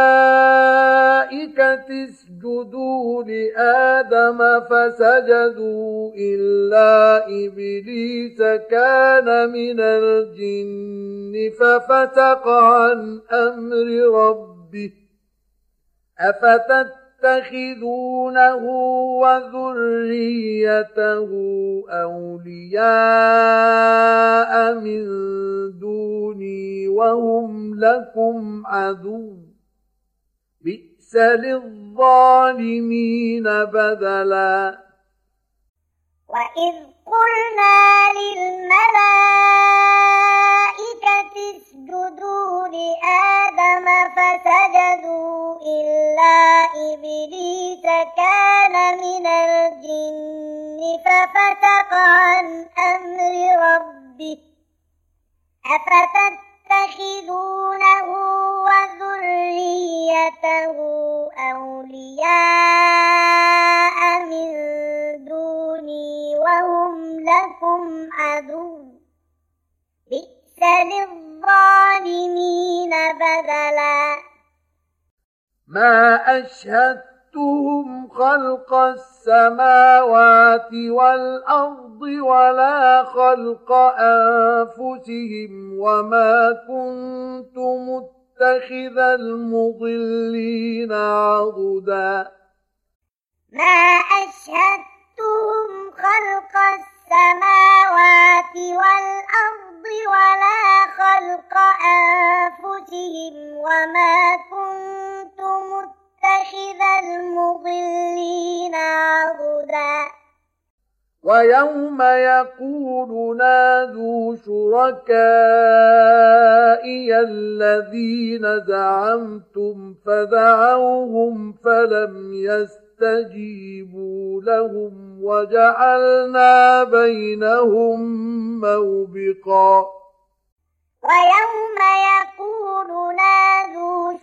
اسجدوا لآدم فسجدوا إلا إبليس كان من الجن ففسق عن أمر ربه أفتتخذونه وذريته أولياء من دوني وهم لكم عدو بئس للظالمين بدلا. وإذ قلنا للملائكة اسجدوا لآدم فسجدوا إلا إبليس كان من الجن ففسق عن أمر ربه أفتتخذونه وذريته أولياء من دوني وهم لكم عدو بئس للظالمين بدلا. ما أشهدتهم خلق السماوات والأرض ولا خلق أنفسهم وما كنت متخذ المضلين عضدا. ما أشهدتهم خلق السماوات والأرض ولا خلق أنفسهم وما كنت متخذ المضلين عضدا. ويوم يقول نادوا شركائي الذين زعمتم فدعوهم فلم يستجيبوا لهم وجعلنا بينهم موبقا. ويوم يقول نادوا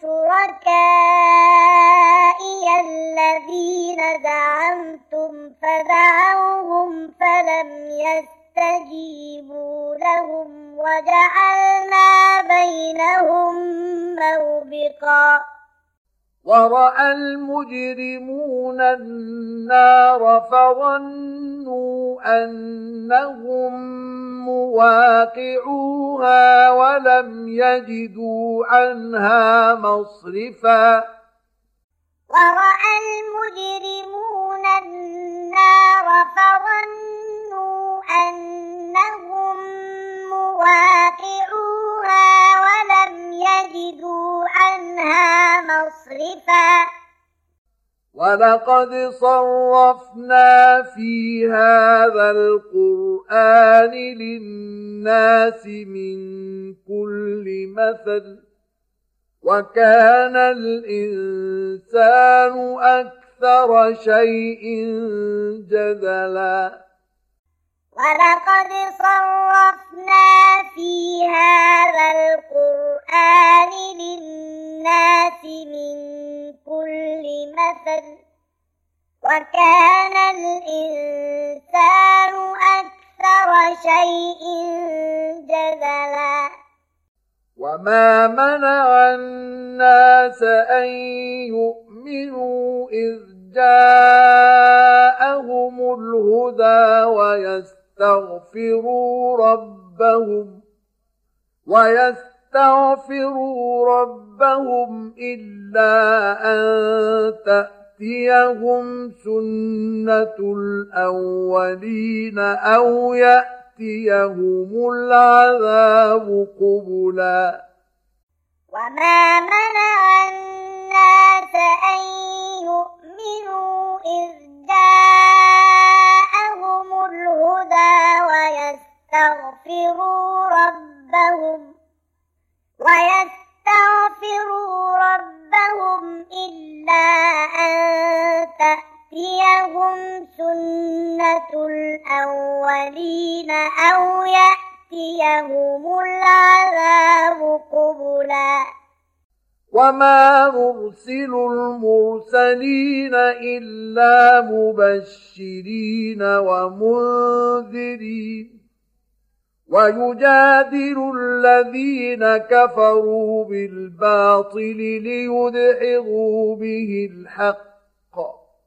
شركائي الذين زعمتم فدعوهم فلم يستجيبوا لهم وجعلنا بينهم موبقا. ورأى المجرمون النار فظنوا أنهم مواقعوها ولم يجدوا عنها مصرفا. ورأى المجرمون النار فظنوا أنهم مواقعوها ولم يجدوا عنها مصرفا. ولقد صرفنا في هذا القرآن للناس من كل مثل وكان الإنسان أكثر شيء جدلا. ولقد صرفنا في هذا القرآن للناس من كل مثل وكان الإنسان أكثر شيء جدلا. وما منع الناس أن يؤمنوا إذ جاءهم الهدى ويستغفروا ربهم ويستغفروا ربهم إلا أن تأتيهم سنة الأولين أو يأتيهم العذاب قبلا وما منع الناس أن يؤمنوا إذ جاءهم الهدى ويستغفروا ربهم ويستغفروا ربهم إلا أن تأتيهم سنة الأولين أو يأتيهم العذاب قبلا وما نرسل المرسلين إلا مبشرين ومنذرين ويجادل الذين كفروا بالباطل ليدحضوا به الحق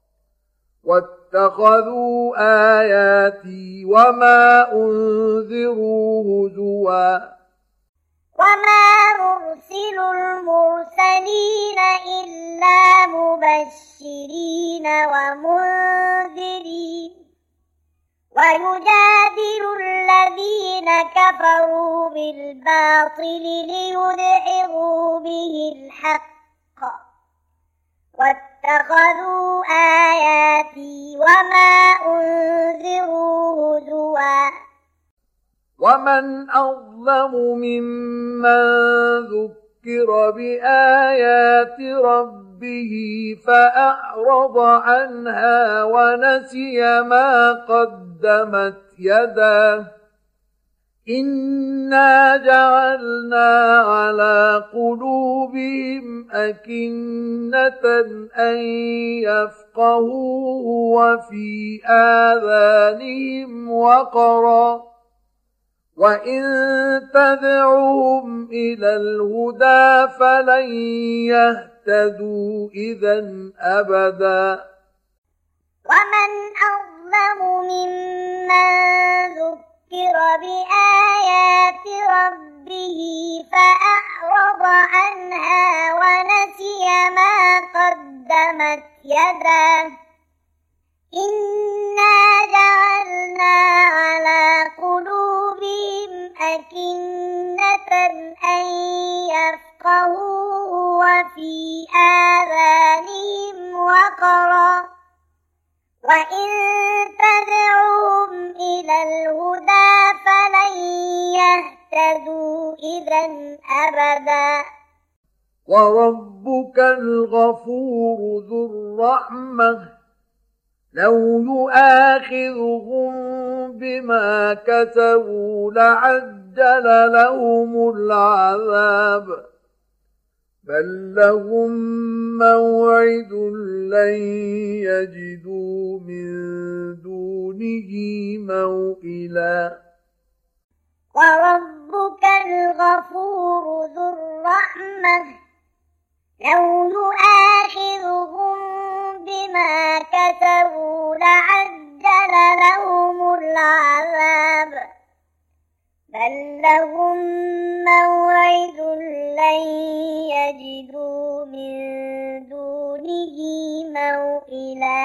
واتخذوا آياتي وما أنذروا هزوا وما نرسل المرسلين إلا مبشرين ومنذرين ويجادل الذين كفروا بالباطل ليدحضوا به الحق واتخذوا آياتي وما أنذروا هزوا ومن أظلم ممن ذكر بآيات ربه فأعرض عنها ونسي ما قدمت يداه إنا جعلنا على قلوبهم أكنة أن يفقهوه وفي آذانهم وقرا وإن تدعوهم إلى الهدى فلن يهتدوا إذا أبدا ومن أظلم ممن ذكر بآيات ربه فأعرض عنها ونسي ما قدمت يداه إنا جعلنا على قلوبهم أكنة أن يفقهوه وفي آذانهم وقرا وإن تدعوهم إلى الهدى فلن يهتدوا إذا أبدا وربك الغفور ذو الرحمة لو يؤاخذهم بما كسبوا لعجل لهم العذاب بل لهم موعد لن يجدوا من دونه موئلا وربك الغفور ذو الرحمة لو يؤاخذهم بما كسبوا لعجل لهم العذاب بل لهم موعد لن يجدوا من دونه موئلا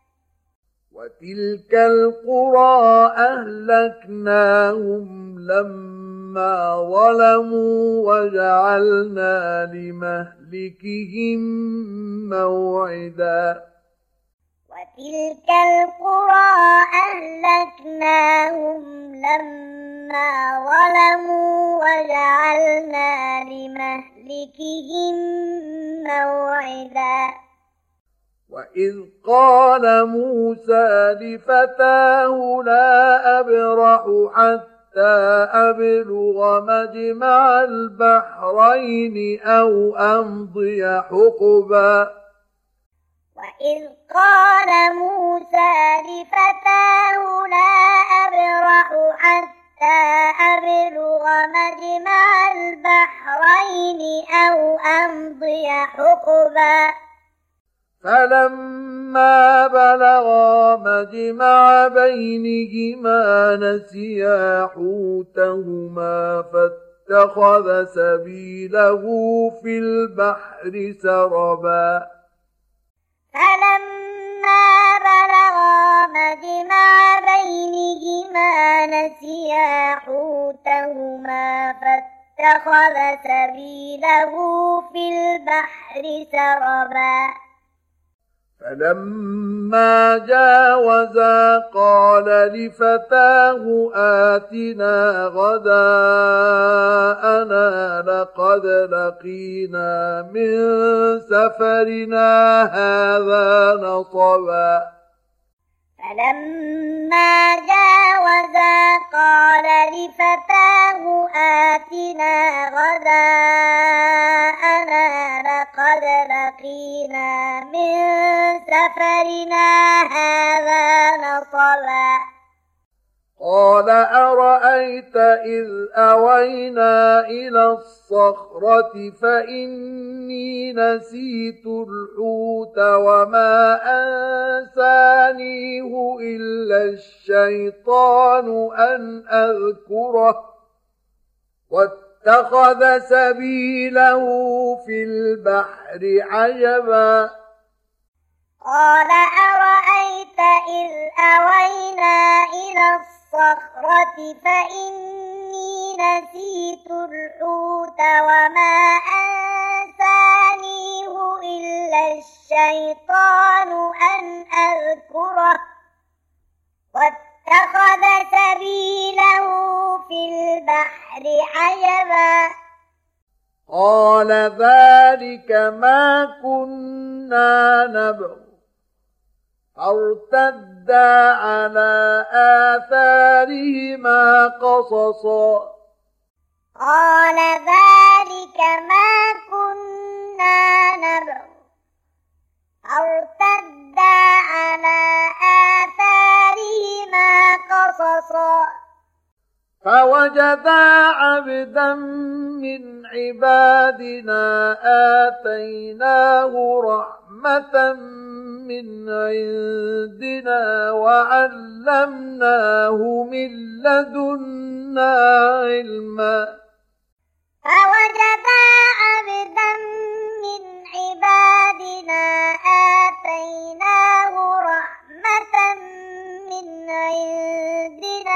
وتلك القرى أهلكناهم لما ظلموا وجعلنا لمهلكهم موعدا وتلك القرى أهلكناهم لما ظلموا وجعلنا لمهلكهم موعدا وإذ قال موسى لفتاه لا أبرح حتى أبلغ مجمع البحرين أو أمضي حقبا وإذ قال موسى لفتاه لا أبرح حتى أبلغ مجمع البحرين شربا فلما بلغا مجمع بينهما نسيا حوتهما فاتخذ سبيله في البحر سربا فلما بلغا مجمع بينهما نسيا حوتهما فاتخذ سبيله في البحر سربا فلما جاوزا قال لفتاه آتنا غداءنا لقد لقينا من سفرنا هذا نصبا فلما جاوزا قال لفتاه آتنا غداءنا لقد لقينا من سفرنا هذا نصبا قال أرأيت إذ أوينا إلى الصخرة فإني نسيت الحوت وما أنسانيه إلا الشيطان أن أذكره واتخذ سبيله في البحر عجبا قال أرأيت إذ أوينا إلى الصخرة فإني نسيت الحوت وما أنسانيه إلا الشيطان أن أذكره واتخذ سبيله في البحر عجبا قال ذلك ما كنا نبغ فارتدا على آثارهما قصصا قال ذلك ما كنا نبغ فارتدا على آثارهما قصصا فوجدا عبدا من عبادنا آتيناه رحمة من عندنا وعلمناه من لدنا علما فوجدا عبدا من عبادنا آتيناه رحمة من عندنا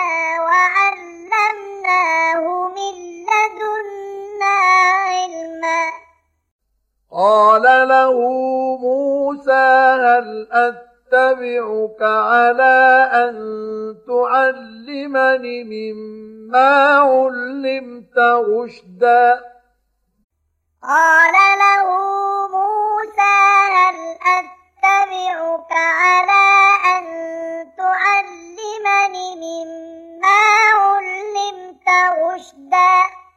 وعلمناه من لدنا علما قال له موسى هل أتبعك على أن تعلمني مما علمت رشدا قال له موسى هل أتبعك على أن تعلمني مما علمت رشدا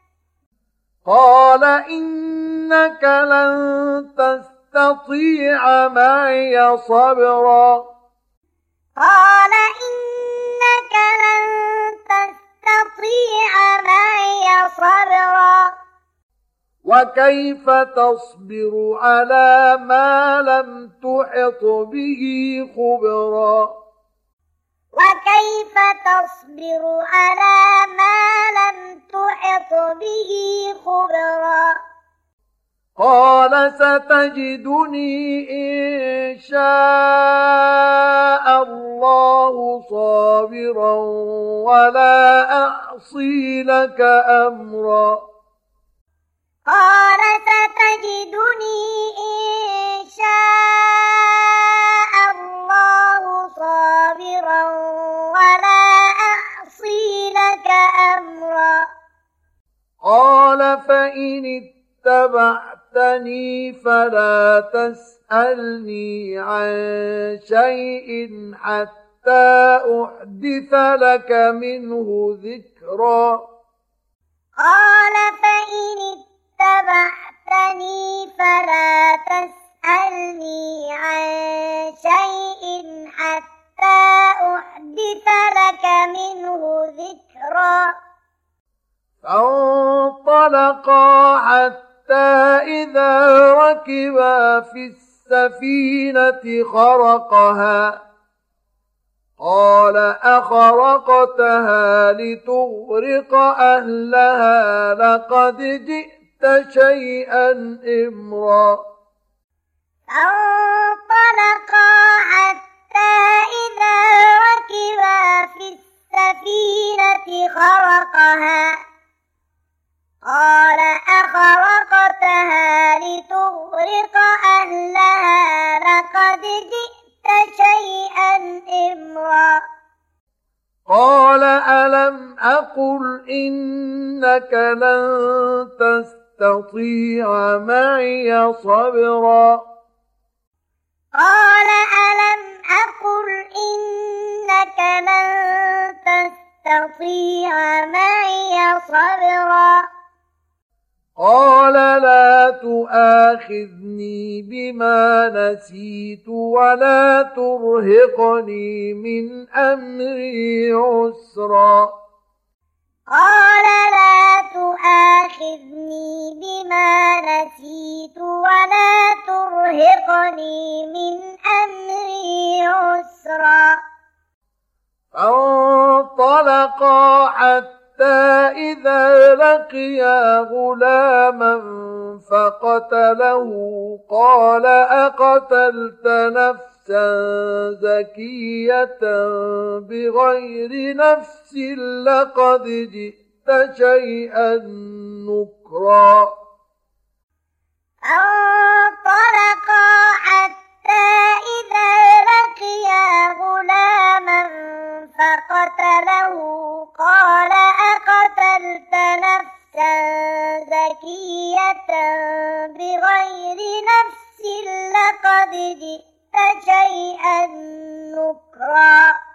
قال إنك لن تستطيع معي صبرا قال إنك لن تستطيع معي صبرا وكيف تصبر على ما لم تحط به خبرا وكيف تصبر على ما لم تحط به خبرا قال ستجدني إن شاء الله صابرا ولا أعصي لك أمرا قال ستجدني إن شاء الله صابرا ولا أعصي لك أمرا قال فإن اتبعتني فلا تسألني عن شيء حتى أحدث لك منه ذكرا قال فإن اتبعتني فلا تسألني عن شيء حتى أحدث لك منه ذكرا فانطلقا حتى إذا ركبا في السفينة خرقها قال أخرقتها لتغرق أهلها لقد جئت شيئا إمرا. فانطلقا حتى إذا ركبا في السفينة خرقها قال أخرقتها لتغرق أهلها لقد جئت شيئا إمرا. قال ألم أقل إنك لن تستطيع معي صبرا. قال ألم أقل إنك لن تستطيع معي صبرا. قال لا تؤاخذني بما نسيت ولا ترهقني من أمري عسرا. قال لا تؤاخذني بما نسيت ولا ترهقني من أمري عسرا. فانطلقا حتى إذا لقيا غلاما فقتله قال أقتلت نفسا زكية بغير نفس لقد جئت شيئا نكرا. فانطلقا حتى إذا لقيا غلاما فقتله قال أقتلت نفسا زكية بغير نفس لقد جئت شيئا نكرا.